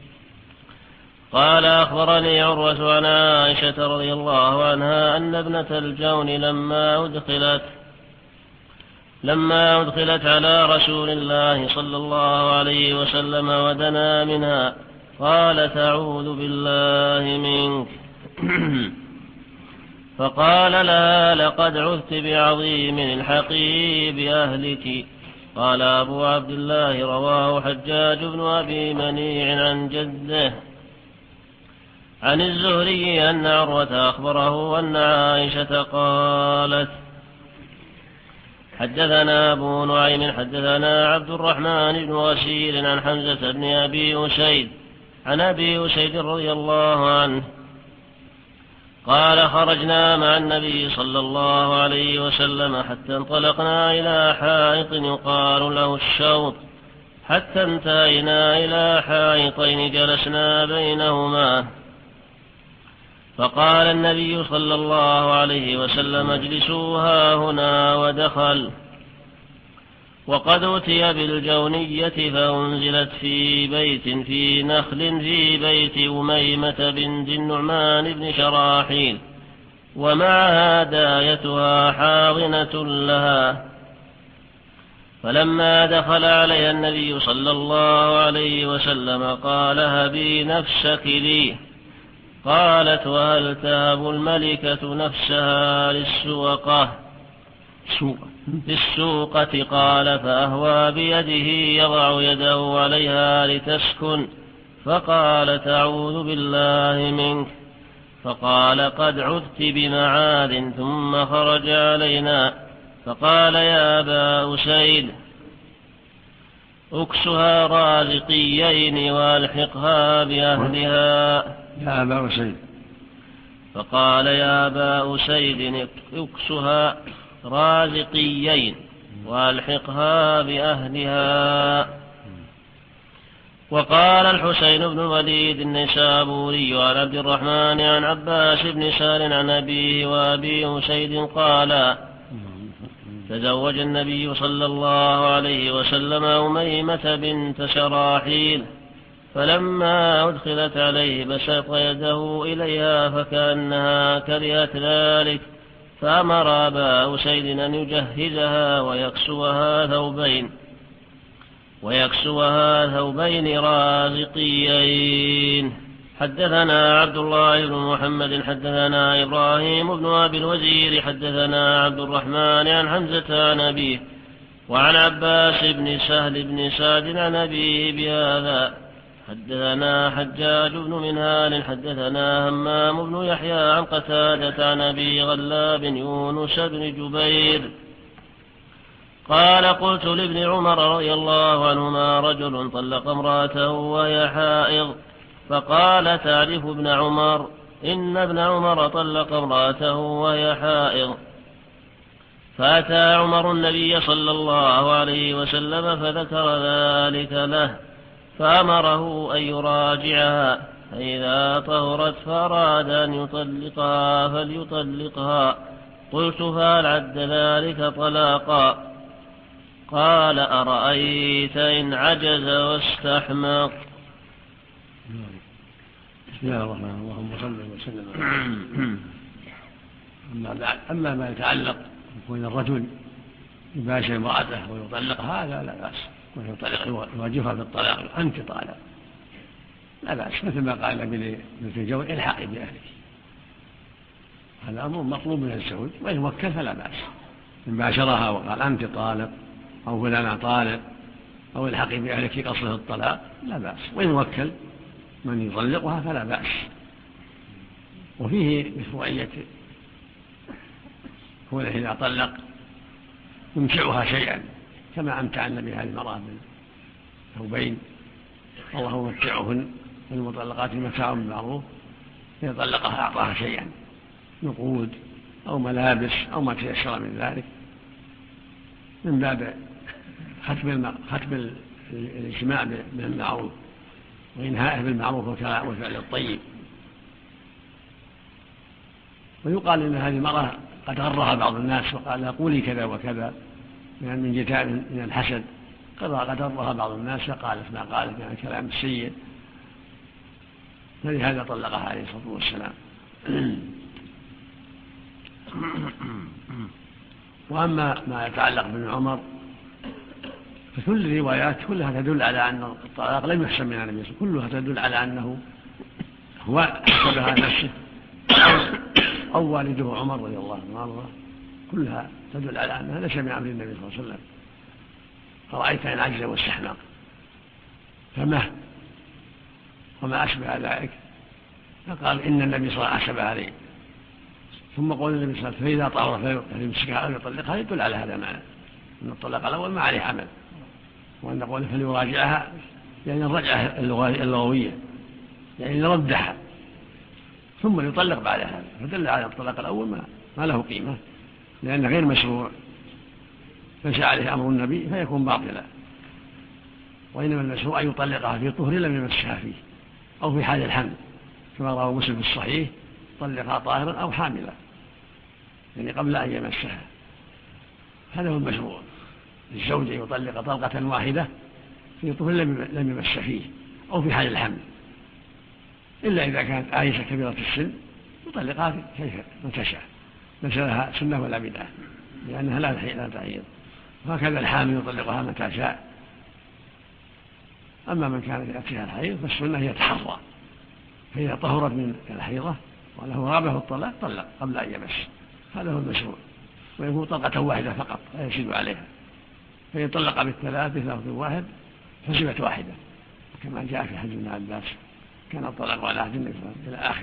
قال: أخبرني عروة عن عائشة رضي الله عنها أن ابنة الجون لما أدخلت على رسول الله صلى الله عليه وسلم ودنا منها قالت: أعوذ بالله منك. فقال لها: لقد عذت بعظيم الحقيب أهلك. قال أبو عبد الله رواه حجاج بن أبي منيع عن جده عن الزهري أن عروة أخبره أن عائشة قالت حدثنا أبو نعيم حدثنا عبد الرحمن بن غسيل عن حمزة بن أبي أسيد عن أبي أسيد رضي الله عنه قال خرجنا مع النبي صلى الله عليه وسلم حتى انطلقنا إلى حائط يقال له الشوط حتى انتهينا إلى حائطين جلسنا بينهما فقال النبي صلى الله عليه وسلم اجلسوا هاهنا ودخل وقد أتي بالجونية فأنزلت في بيت في نخل في بيت أميمة بنت النعمان بن شراحيل ومعها دايتها حاضنة لها فلما دخل عليها النبي صلى الله عليه وسلم قال هبي نفسك لي قالت وهل تهب الملكة نفسها للسوقة قال فأهوى بيده يضع يده عليها لتسكن فقال تعوذ بالله منك فقال قد عذت بمعاد ثم خرج علينا فقال يا أبا أسيد اكسها رازقيين والحقها بأهلها يا أبا أسيد فقال يا أبا أسيد اكسها رازقيين والحقها بأهلها. وقال الحسين بن الوليد النسابوري عن عبد الرحمن عن عباس بن سار عن أبيه وأبي أسيد قال تزوج النبي صلى الله عليه وسلم أميمة بنت شراحيل فلما أدخلت عليه بسط يده إليها فكأنها كرهت ذلك فأمر أبا أسيد أن يجهزها ويكسوها ثوبين رازقيين. حدثنا عبد الله بن محمد حدثنا إبراهيم بن أبي الوزير حدثنا عبد الرحمن عن حمزة عن أبيه وعن عباس بن سهل بن سعد عن أبيه بهذا. حدثنا حجاج بن منهال حدثنا همام بن يحيى عن قتادة عن أبي غلاب يونس بن جبير قال قلت لابن عمر رضي الله عنهما رجل طلق امرأته وهي حائض فقال تعرف ابن عمر إن ابن عمر طلق امرأته وهي حائض. فأتى عمر النبي صلى الله عليه وسلم فذكر ذلك له فأمره أن يراجعها فإذا طهرت فأراد أن يطلقها فليطلقها. قلت فهل عد ذلك طلاقا؟ قال أرأيت إن عجز واستحمق. بسم الله الرحمن الرحيم اللهم صل وسلم. أما ما يتعلق بكون الرجل يباشر امرأته ويطلقها هذا لا بأس يواجهها بالطلاق أنت طالق لا بأس مثل ما قال ابن الجو الحقي بأهلك. هذا أمر مطلوب من الزوج وإن وكل فلا بأس إن باشرها وقال أنت طالق أو فلان طالق أو الحقي بأهلك قصده الطلاق لا بأس وإن وكل من يطلقها فلا بأس. وفيه مشروعية كونه إذا طلق يمتعها شيئا كما أمتعنا بهذه المرأة بالثوبين الله متعهن المطلقات متاع بالمعروف إذا طلقها أعطاها شيئا نقود أو ملابس أو ما تيسر من ذلك من باب ختم الاجتماع بالمعروف وإنهائه بالمعروف وفعل الطيب. ويقال إن هذه المرأة قد غرها بعض الناس وقال لها قولي كذا وكذا من جتاء من الحسد قد غرها بعض الناس فقالت ما قالت من الكلام السيء فلهذا طلقها عليه الصلاة والسلام. وأما ما يتعلق بابن عمر فكل الروايات كلها تدل على أن الطلاق لم يحسن من النبي صلى الله عليه وسلم كلها تدل على أنه هو حسبها نفسه أو والده عمر رضي الله عنه كلها تدل على أنها ليس من أمر النبي صلى الله عليه وسلم. أرأيت إن عجز واستحمق فمه وما أشبه ذلك. فقال إن النبي صلى الله عليه وسلم أشبه عليه. ثم قول النبي صلى الله عليه وسلم فإذا طهر فليمسكها أو يطلقها يدل على هذا المعنى أن الطلاق الأول ما عليه عمل، وأن قوله فليراجعها يعني الرجعة اللغوية يعني ردها ثم يطلق بعد هذا، فدل على الطلاق الأول ما له قيمة لأنه غير مشروع ليس عليه أمر النبي فيكون باطلا، وإنما المشروع أن يطلقها في طهر لم يمسها فيه أو في حال الحمل كما رواه مسلم في الصحيح طلقها طاهرا أو حاملا يعني قبل أن يمسها. هذا هو المشروع للزوج أن يطلق طلقة واحدة في طهر لم يمس فيه أو في حال الحمل، إلا إذا كانت عائشة كبيرة السن يطلقها كيف ما تشاء ليس لها سنة ولا بدعة لأنها لا تعيض، وهكذا الحامل يطلقها متى شاء. أما من كانت يأتيها الحيض فالسنة هي تحرى، فإذا طهرت من الحيضة وله رغبة في الطلاق طلق قبل أن يمس، هذا هو المشروع، ويكون طلقة واحدة فقط لا يزيد عليها، فإن طلق بالثلاث بلفظ واحد حسبت واحدة كما جاء في حديث ابن عباس كان الطلاق على عهد النبي إلى آخر.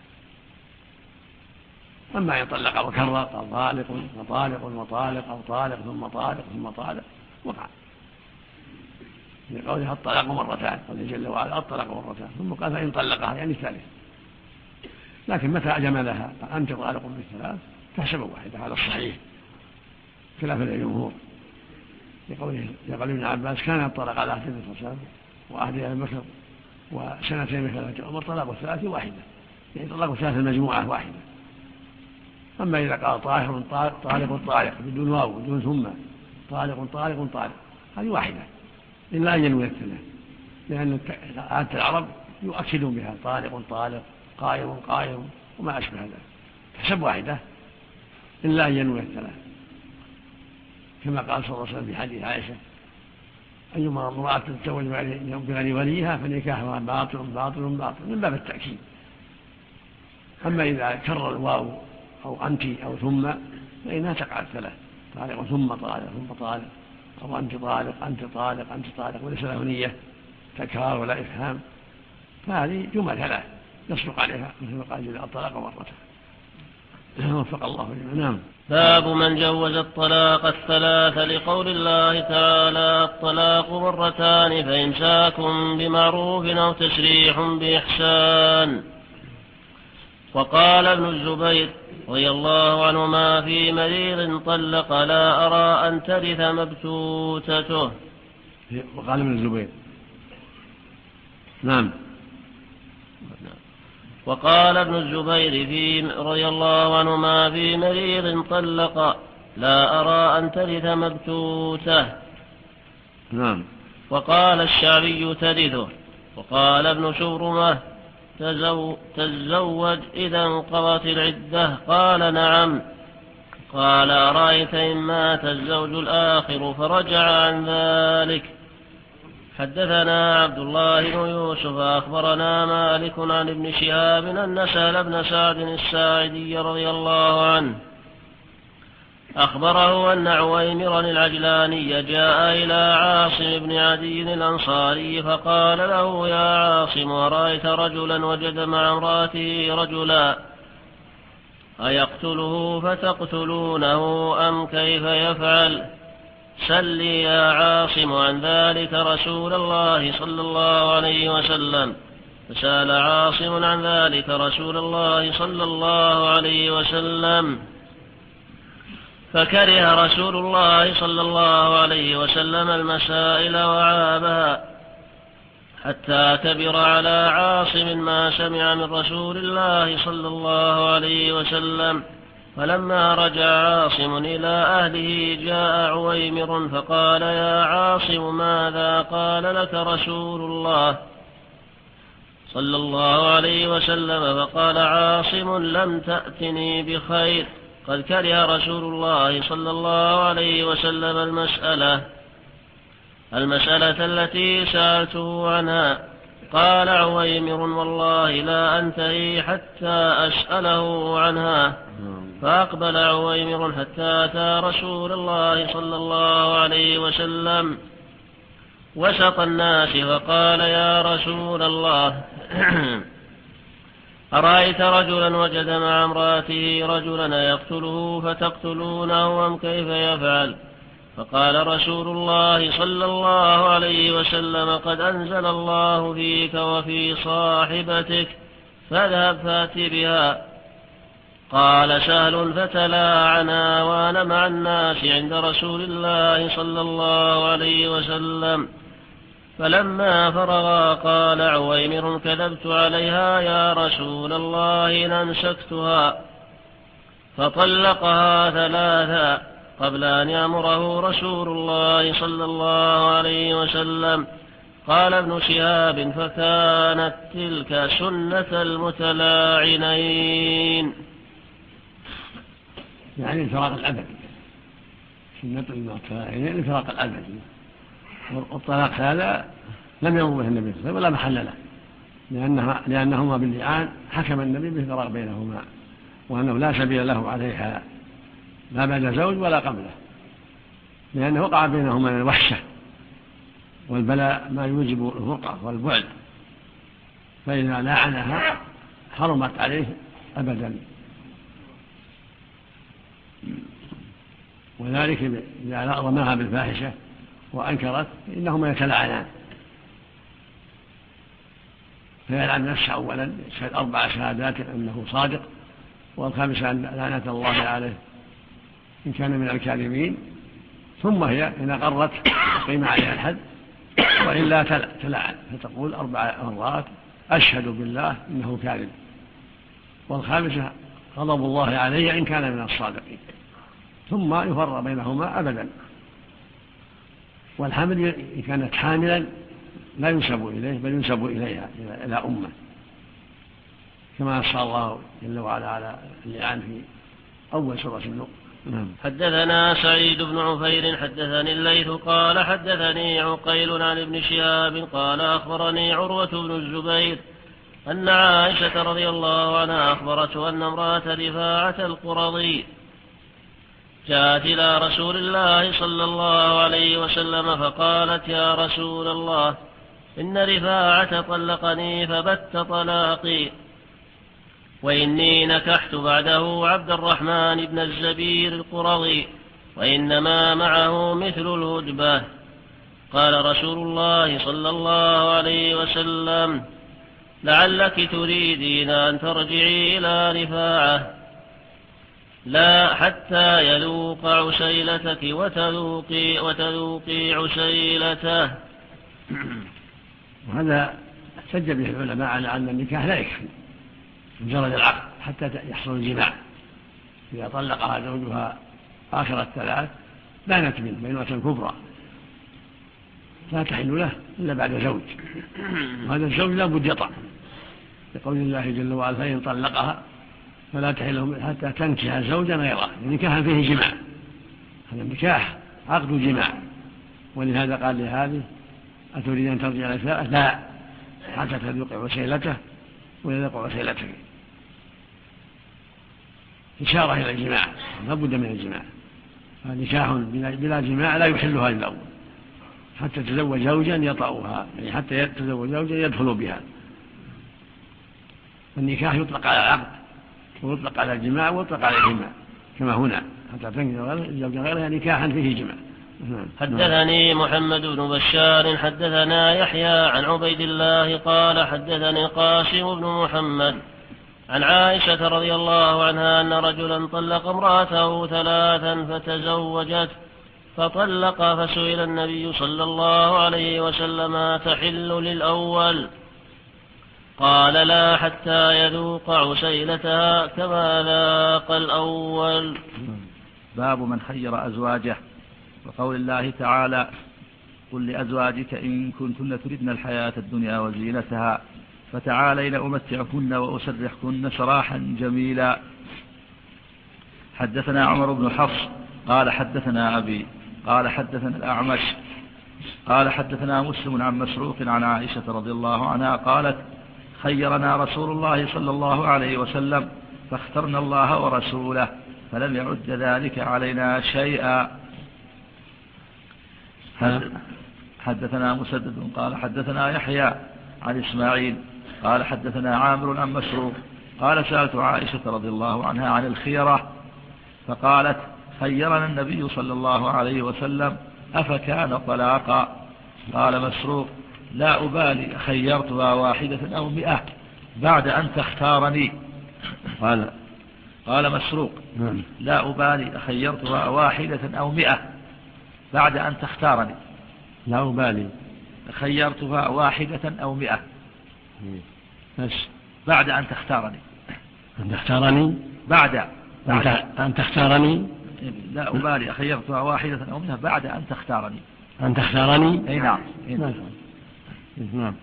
أما إن طلق وكرر قال طالق وطالق وطالق أو طالق ثم طالق ثم طالق وقع لقولها الطلاق مرتان، قال جل وعلا الطلاق مرتان، ثم قال فإن طلقها يعني ثالث. لكن متى أجملها أنت طالق بالثلاث تحسب واحدة، هذا الصحيح خلافا للجمهور لقول ابن عباس كان الطلاق على عهد النبي صلى الله عليه وسلم وعهد أبي بكر وسنتين بخلافة عمر طلاق الثلاث واحدة يعني طلاق الثلاث المجموعة واحدة. أما إذا قال طاهر طالق طالق بدون واو بدون ثم طالق طالق طالق هذه واحدة إلا أن ينوي الثلاث، لأن عادة العرب يؤكدون بها طالق طالق قائم قائم وما أشبه ذلك تحسب واحدة إلا أن ينوي الثلاث، كما قال صلى الله عليه وسلم في حديث عائشة أيما امرأة تتزوج بغير وليها فنكاحها باطل باطل باطل من باب التأكيد. أما إذا كرر الواو أو أنت أو ثم فإنها تقع الثلاث طالق ثم طالق ثم طالق أو أنت طالق أنت طالق أنت طالق وليس له نية تكرار ولا إفهام، فهذه جمل ثلاث يصدق عليها مثل قال الطلاق مرتين. وفق الله لنا. نعم. باب من جوز الطلاق الثلاث لقول الله تعالى الطلاق مرتان فإمساك بمعروف أو تسريح بإحسان. وقال ابن الزبير رضي الله عنهما في مريض طلق لا أرى أن ترث مبتوتته. وقال ابن الزبير نعم. وقال ابن الزبير رضي الله عنهما في مريض طلق لا أرى أن ترث مبتوته. نعم. وقال الشعبي ترثه. وقال ابن شبرمة تزوج إذا انقضت العدة قال نعم. قال أرأيت إن مات الزوج الآخر فرجع عن ذلك. حدثنا عبد الله بن يوسف أخبرنا مالك عن ابن شهاب أن سهل بن سعد الساعدي رضي الله عنه أخبره أن عويمرا العجلاني جاء إلى عاصم بن عدي الأنصاري فقال له يا عاصم أرأيت رجلا وجد مع امرأته رجلا أيقتله فتقتلونه أم كيف يفعل؟ سلي يا عاصم عن ذلك رسول الله صلى الله عليه وسلم. فسأل عاصم عن ذلك رسول الله صلى الله عليه وسلم فكره رسول الله صلى الله عليه وسلم المسائل وعابها حتى كبر على عاصم ما سمع من رسول الله صلى الله عليه وسلم. فلما رجع عاصم إلى أهله جاء عويمر فقال يا عاصم ماذا قال لك رسول الله صلى الله عليه وسلم؟ فقال عاصم لم تأتني بخير قد كره رسول الله صلى الله عليه وسلم المسألة التي سألته عنها. قال عويمر والله لا أنتهي حتى أسأله عنها. فأقبل عويمر حتى أتى رسول الله صلى الله عليه وسلم وسط الناس فقال: يا رسول الله، أرأيت رجلا وجد مع امرأته رجلا يقتله فتقتلونه أم كيف يفعل؟ فقال رسول الله صلى الله عليه وسلم: قد أنزل الله فيك وفي صاحبتك، فاذهب فأت بها. قال سهل: فتلاعنا وأنا مع الناس عند رسول الله صلى الله عليه وسلم. فلما فرغا قال عويمر: كذبت عليها يا رسول الله إن أمسكتها. فطلقها 3 قبل أن يأمره رسول الله صلى الله عليه وسلم. قال ابن شهاب: فكانت تلك سنة المتلاعنين. يعني الفراق الأبدي، سنة المتلاعنين الفراق الأبدي. والطلاق هذا لم يأمر به النبي صلى الله عليه وسلم ولا محل له، لأنهما باللعان حكم النبي بالفراق بينهما، وأنه لا سبيل له عليها لا بعد زوج ولا قبله، لأنه وقع بينهما من الوحشة والبلاء ما يوجب الفرقة والبعد، فإذا لاعنها حرمت عليه أبدا. وذلك إذا رماها بالفاحشة وأنكرت إنهما يتلاعنان، فيلعن نفسه أولا، يشهد 4 شهادات أنه صادق، والخامسة أن لعنة الله عليه إن كان من الكاذبين، ثم هي إن أقرت قيم عليها الحد، وإلا تلعن فتقول 4 مرات: أشهد بالله إنه كاذب. والخامسة: غضب الله علي إن كان من الصادقين، ثم يفرق بينهما أبدا. والحمل إن كانت حاملا لا ينسب إليه بل ينسب إليها إلى أمه، كما نص الله جل وعلا على اللعان في أول سورة النور. حدثنا سعيد بن عفير حدثني الليث قال حدثني عقيل عن ابن شهاب قال أخبرني عروة بن الزبير أن عائشة رضي الله عنها أخبرته أن امرأة رفاعة القرظي جاءت إلى رسول الله صلى الله عليه وسلم فقالت: يا رسول الله، إن رفاعة طلقني فبت طلاقي، وإني نكحت بعده عبد الرحمن بن الزبير القرظي، وإنما معه مثل الهدبة. قال رسول الله صلى الله عليه وسلم: لعلك تريدين أن ترجعي إلى رفاعة، لا حتى يذوق عسيلتك وتذوقي عسيلته. وهذا احتج به العلماء على أن النكاح لا يكفي مجرد العقد حتى يحصل الجماع. إذا طلقها زوجها آخر 3 بانت منه بينة كبرى، لا تحل له إلا بعد زوج، وهذا الزوج لا بد يطع، لقول الله جل وعلا: فإن طلقها فلا تحل حتى تنكح زوجا غيره. النكاح فيه جماع، هذا النكاح عقد جماع، ولهذا قال لهذه: أتريد أن ترجع إلى رفاعة؟ لا حتى تذوق عسيلته ويذوق عسيلتك. إشارة إلى الجماع، لا بد من الجماع. نكاح بلا جماع لا يحلها إلا أول، حتى تزوج زوجا يطأها، يعني حتى يتزوج زوجا يدخل بها. النكاح يطلق على العقد ويطلق على الجماع ويطلق على الجماع، كما هنا حتى تنكح زوجا غيرها نكاحا فيه جماع. حدثني محمد بن بشار حدثنا يحيى عن عبيد الله قال حدثني قاسم بن محمد عن عائشة رضي الله عنها أن رجلا طلق امرأته 3 فتزوجت فطلق، فسئل النبي صلى الله عليه وسلم: تحل للأول؟ قال: لا حتى يذوق عسيلتها كما ذاق الأول. باب من خير أزواجه، وقول الله تعالى: قل لأزواجك إن كنتن تردن الحياة الدنيا وزينتها فتعالين أمتعكن وأسرحكن سراحا جميلا. حدثنا عمر بن حفص قال حدثنا أبي قال حدثنا الأعمش قال حدثنا مسلم عن مسروق عن عائشة رضي الله عنها قالت: خيرنا رسول الله صلى الله عليه وسلم فاخترنا الله ورسوله فلم يعد ذلك علينا شيئا. حدثنا مسدد قال حدثنا يحيى عن إسماعيل قال حدثنا عامر عن مسروق قال سألت عائشة رضي الله عنها عن الخيرة فقالت خيرنا النبي صلى الله عليه وسلم أفكان طلاقا؟ قال مسروق لا أبالي خيرتها واحدة أو 100 بعد أن تختارني. قال مسروق لا أبالي خيرتها واحدة أو 100 بعد أن تختارني. لا أبالي خيرتها واحدة أو 100 بس بعد أن تختارني. أن تختارني بعد أن تختارني. لا أبالي خيرتها واحدة أو 100 بعد أن تختارني. أن تختارني. أي نعم. نعم.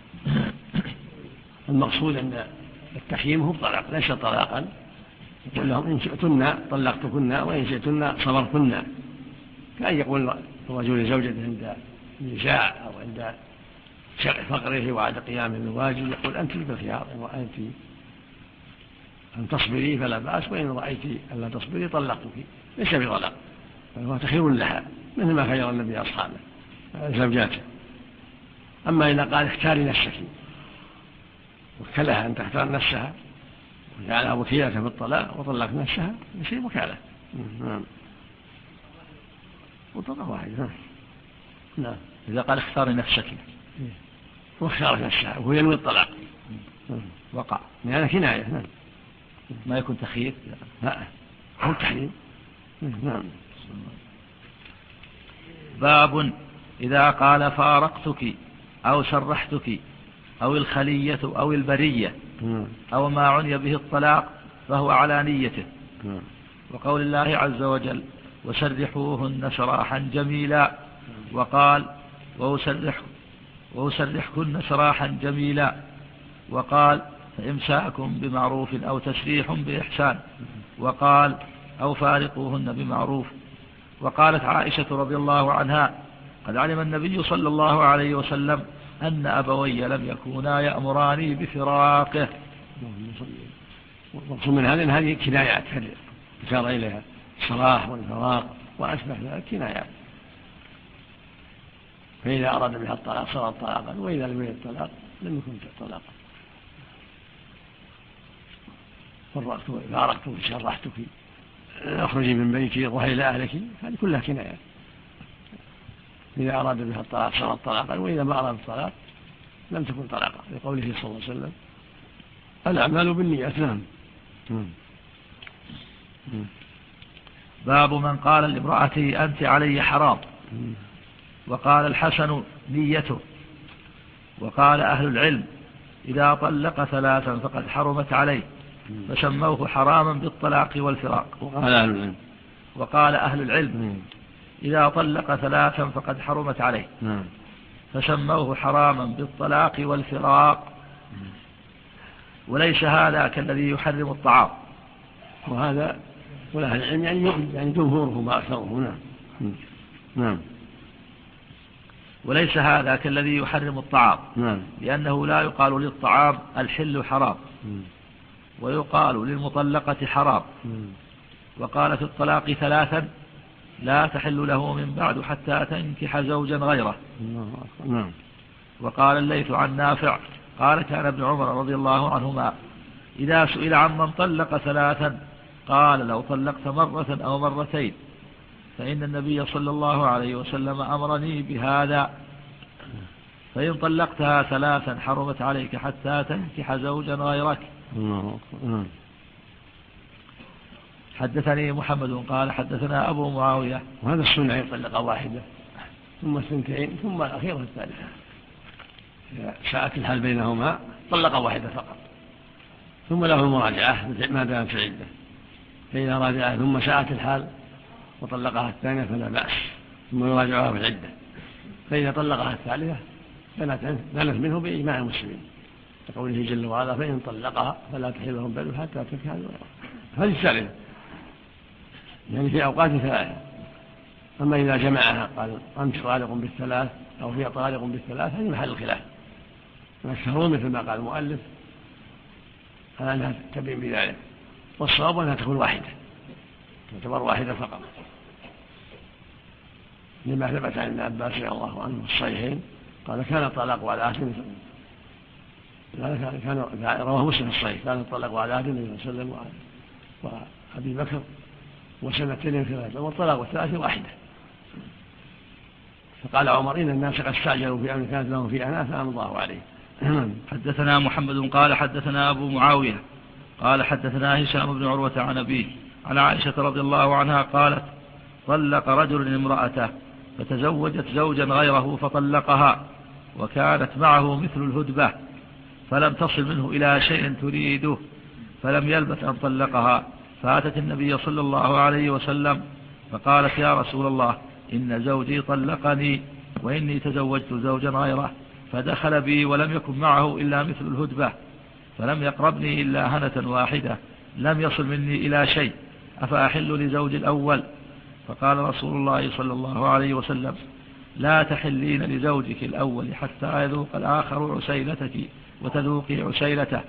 المقصود أن التحييم هو الطلاق ليس طلاقا. يقول لهم إن شئتن طلقتكن وإن شئتن صبرتن، كأن يقول الرجل لزوجته عند النزاع أو عند فقره وعند قيامه بالواجب يقول أنت بالخيار وأنت أن تصبري فلا بأس، وإن رأيت ألا تصبري طلقتك، ليس بطلاق فهو تخير لها مثل ما خير النبي أصحابه زوجاته. أما إذا قال اختاري نفسك وكلها أن تختار نفسها وجعلها وكيلة في الطلاق وطلق نفسها يصير وكالة. نعم. وطلق واحد. نعم. إذا قال اختاري نفسك واختارت نفسها وهو ينوي الطلاق وقع يعني كناية. نعم. ما يكون تخيير. لا هو تحريم. نعم. باب إذا قال فارقتك أو سرحتك أو الخلية أو البرية أو ما عني به الطلاق فهو على نيته. وقول الله عز وجل وسرحوهن سراحا جميلا، وقال وأسرحكن سراحا جميلا، وقال فإمساكم بمعروف أو تسريح بإحسان، وقال أو فارقوهن بمعروف. وقالت عائشة رضي الله عنها قد علم النبي صلى الله عليه وسلم أن أبوي لم يكونا يأمراني بفراقه. والمقصود من هذا أن هذه كنايات أشار إليها الصراح والفراق وأشبه ذلك كنايات، فإذا أراد بها الطلاق صار طلاقا، وإذا لم يرد الطلاق لم يكن طلاقا. فارقتك سرحتك اخرجي من بيتي ظهري إلى أهلك، هذه كلها كنايات. إذا أراد بها الطلاق صار طلاقا، وإذا ما أراد الطلاق لم تكن طلاقا، لقوله صلى الله عليه وسلم الأعمال بالنيات. نعم. باب من قال لامرأته أنت علي حرام، وقال الحسن نيته. وقال أهل العلم إذا طلق 3 فقد حرمت عليه، فسموه حراما بالطلاق والفراق. وقال أهل العلم إذا طلق 3 فقد حرمت عليه، فسموه حراما بالطلاق والفراق. وليس هذا كالذي يحرم الطعام. وهذا ولا أهل العلم يعني جمهوره ما أكثره. نعم. وليس هذا كالذي يحرم الطعام، لأنه لا يقال للطعام الحل حرام، ويقال للمطلقة حرام. وقال في الطلاق 3 لا تحل له من بعد حتى تنكح زوجا غيره. وقال الليث عن نافع قال كان ابن عمر رضي الله عنهما إذا سئل عمن طلق 3 قال لو طلقت 1 أو 2 فإن النبي صلى الله عليه وسلم أمرني بهذا، فإن طلقتها 3 حرمت عليك حتى تنكح زوجا غيرك. حدثني محمد قال حدثنا أبو معاوية. وهذا السنة يطلق 1 ثم 2 ثم الأخيرة الثالثة. إذا ساءت الحال بينهما طلق 1 فقط، ثم له المراجعة ما دامت في العدة. فإذا راجعها ثم ساءت الحال وطلقها الثانية فلا بأس، ثم يراجعها في العدة. فإذا طلقها الثالثة بانت منه بإجماع المسلمين، كقوله جل وعلا فإن طلقها فلا تحل لهم بعد حتى تنكح هذه الثالثة، يعني في أوقات 3. أما إذا جمعها قال أنت طالق بال3 أو هي طالق بال3 هذه محل الخلاف. والشهور مثل ما قال المؤلف أنها تبين بذلك، والصواب أنها تكون 1 تعتبر واحدة فقط، لما ثبت عن ابن عباس رضي الله عنه في الصحيحين قال كان الطلاق على عهد كان رواه مسلم في الصحيح كان الطلاق على عهد النبي صلى الله عليه وسلم وأبي بكر وسنتين ثلاثة والطلاق الثلاث واحدة. فقال عمر إن الناس قد استعجلوا في أمر كانت لهم في أناة فأمضى الله عليه. حدثنا محمد قال حدثنا أبو معاوية قال حدثنا هشام بن عروة عن أبيه عن عائشة رضي الله عنها قالت طلق رجل امرأته فتزوجت زوجا غيره فطلقها وكانت معه مثل الهدبة فلم تصل منه إلى شيء تريده فلم يلبث أن طلقها فأتت النبي صلى الله عليه وسلم فقالت يا رسول الله إن زوجي طلقني وإني تزوجت زوجا غيره فدخل بي ولم يكن معه إلا مثل الهدبة فلم يقربني إلا هنة واحدة لم يصل مني إلى شيء أفأحل لزوج الأول؟ فقال رسول الله صلى الله عليه وسلم لا تحلين لزوجك الأول حتى يذوق الآخر عسيلتك وتذوقي عسيلته.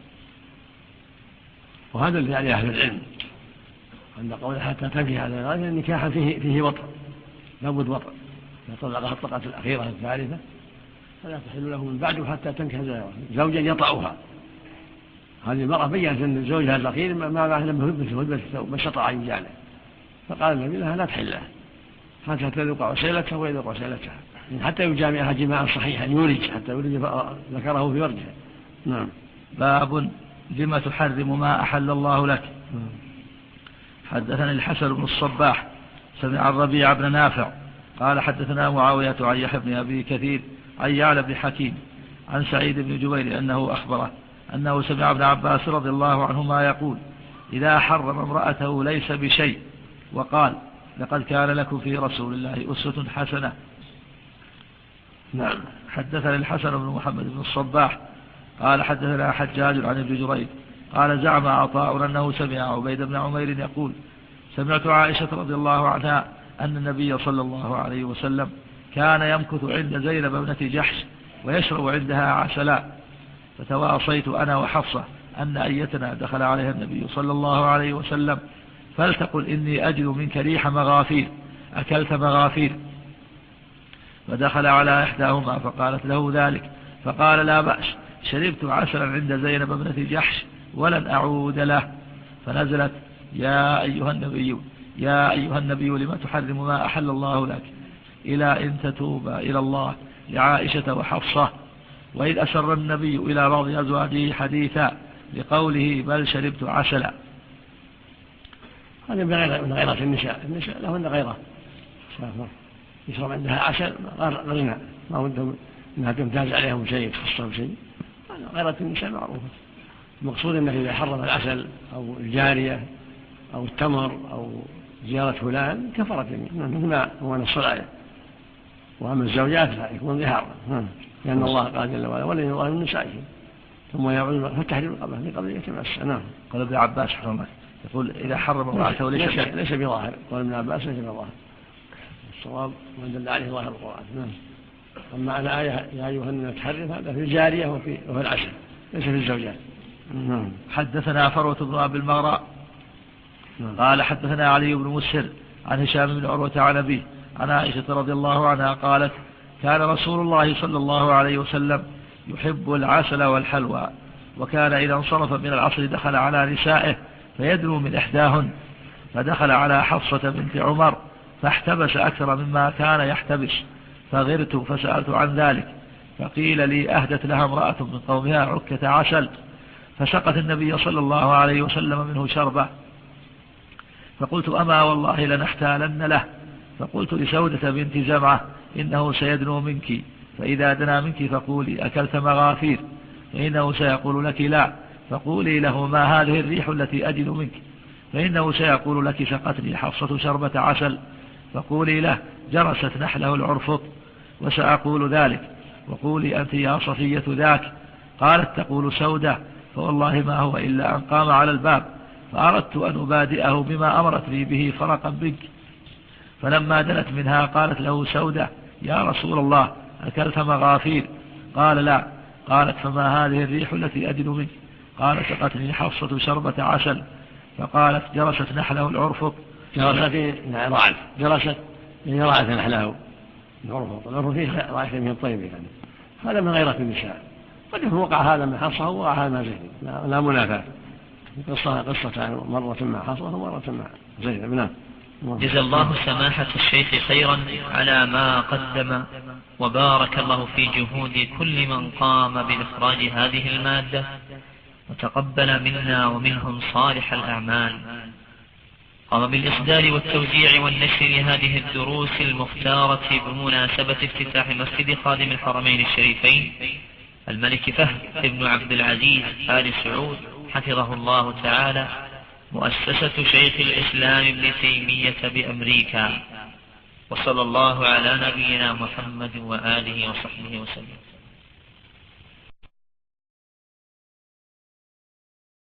وهذا اللي عليه أهل العلم عند قوله حتى تنكح على غير النكاح فيه وطر لابد وطر إذا طلقها الطلقة الأخيرة الثالثة فلا تحل له من بعده حتى تنكح زوجا يطأها. هذه المرأة بيّنت أن زوجها الأخير ما معه لم يهبه ما استطاع أن يجعله فقال النبي لها لا تحل له حتى تذوق عسيلته ويذوق عسيلتها حتى يجامعها جماعا صحيحا يولج حتى يولج ذكره في فرجها. نعم. باب لما تحرم ما أحل الله لك. حدثني الحسن بن الصباح سمع الربيع بن نافع قال حدثنا معاوية عن يحيى بن أبي كثير عن يعلى بن حكيم عن سعيد بن جبير أنه أخبره أنه سمع ابن عباس رضي الله عنهما يقول إذا حرم امرأته ليس بشيء وقال لقد كان لكم في رسول الله أسوة حسنة. نعم. حدثنا الحسن بن محمد بن الصباح قال حدثنا حجاج عن ابن جريج قال زعم عطاء أنه سمع عبيد بن عمير يقول سمعت عائشة رضي الله عنها أن النبي صلى الله عليه وسلم كان يمكث عند زينب ابنة جحش ويشرب عندها عسلا فتواصيت أنا وحفصة أن أيتنا دخل عليها النبي صلى الله عليه وسلم فلتقل إني أجد منك ريح مغافير أكلت مغافير فدخل على إحداهما فقالت له ذلك فقال لا بأس شربت عسلا عند زينب ابنة جحش ولن أعود له فنزلت يا أيها النبي لما تحرم ما أحل الله لك إلى إن تتوبا إلى الله لعائشة وحفصة. وإذ أسر النبي إلى بعض أزواجه حديثا لقوله بل شربت عسلا. هذا من غيرة النساء لهن غيرة يشرب عندها عسل غيرنا ما ودهم انها تمتاز عليهم شيء تخصهم شيء. غيرة النساء معروفة. المقصود انه اذا حرم العسل او الجارية او التمر او زيارة فلان كفرت مثل ما هو نص الآية. واما الزوجات فيكون ظهارا لان الله قال جل وعلا ولن يظاهروا من نسائهم ثم يعود فالتحريم قبل يتمس. نعم. قال ابن عباس حرمت يقول إذا حرم امرأته ليس بظاهر. قال ابن عباس ليس بظاهر الصواب ما دل عليه ظاهر القرآن. نعم. أما على آية يا أيها الناس تحرم هذا في الجارية وفي العسل ليس في الزوجات. نعم. حدثنا فروة بن أبي المغراء قال حدثنا علي بن مسهر عن هشام بن عروة عن أبيه عن عائشة رضي الله عنها قالت كان رسول الله صلى الله عليه وسلم يحب العسل والحلوى وكان إذا انصرف من العصر دخل على نسائه فيدنو من إحداهن فدخل على حفصة بنت عمر فاحتبس أكثر مما كان يحتبس فغرت فسألت عن ذلك فقيل لي أهدت لها امرأة من قومها عكة عسل فسقت النبي صلى الله عليه وسلم منه شربة فقلت أما والله لنحتالن له فقلت لسودة بنت زمعة إنه سيدنو منك فإذا دنا منك فقولي أكلت مغافير فإنه سيقول لك لا فقولي له ما هذه الريح التي أجد منك فإنه سيقول لك سقتني حفصة شربة عسل فقولي له جرست نحله العرفط وسأقول ذلك وقولي أنت يا صفية ذاك. قالت تقول سودة فوالله ما هو إلا أن قام على الباب فأردت أن أبادئه بما أمرتني به فرقا بك فلما دنت منها قالت له سودة يا رسول الله أكلت مغافير؟ قال لا. قالت فما هذه الريح التي أجد منك؟ قال سقتني حفصة شربة عسل فقالت جرست نحله العرفط جرست رعت جرست يعني رعت نحله العرف فيه رائحة من الطيب يعني. هذا من غيرة النساء. قد يكون وقع هذا من حصى ووقع هذا من زينب لا منافاة. قصة مرة مع حصى ومرة مع زينب. نعم. جزا الله سماحة الشيخ خيرا على ما قدم، وبارك الله في جهود كل من قام بإخراج هذه المادة، وتقبل منا ومنهم صالح الأعمال. قام بالإصدار والتوزيع والنشر هذه الدروس المختارة بمناسبة افتتاح مسجد خادم الحرمين الشريفين الملك فهد بن عبد العزيز آل سعود حفظه الله تعالى، مؤسسة شيخ الإسلام ابن تيمية بأمريكا. وصلى الله على نبينا محمد وآله وصحبه وسلم.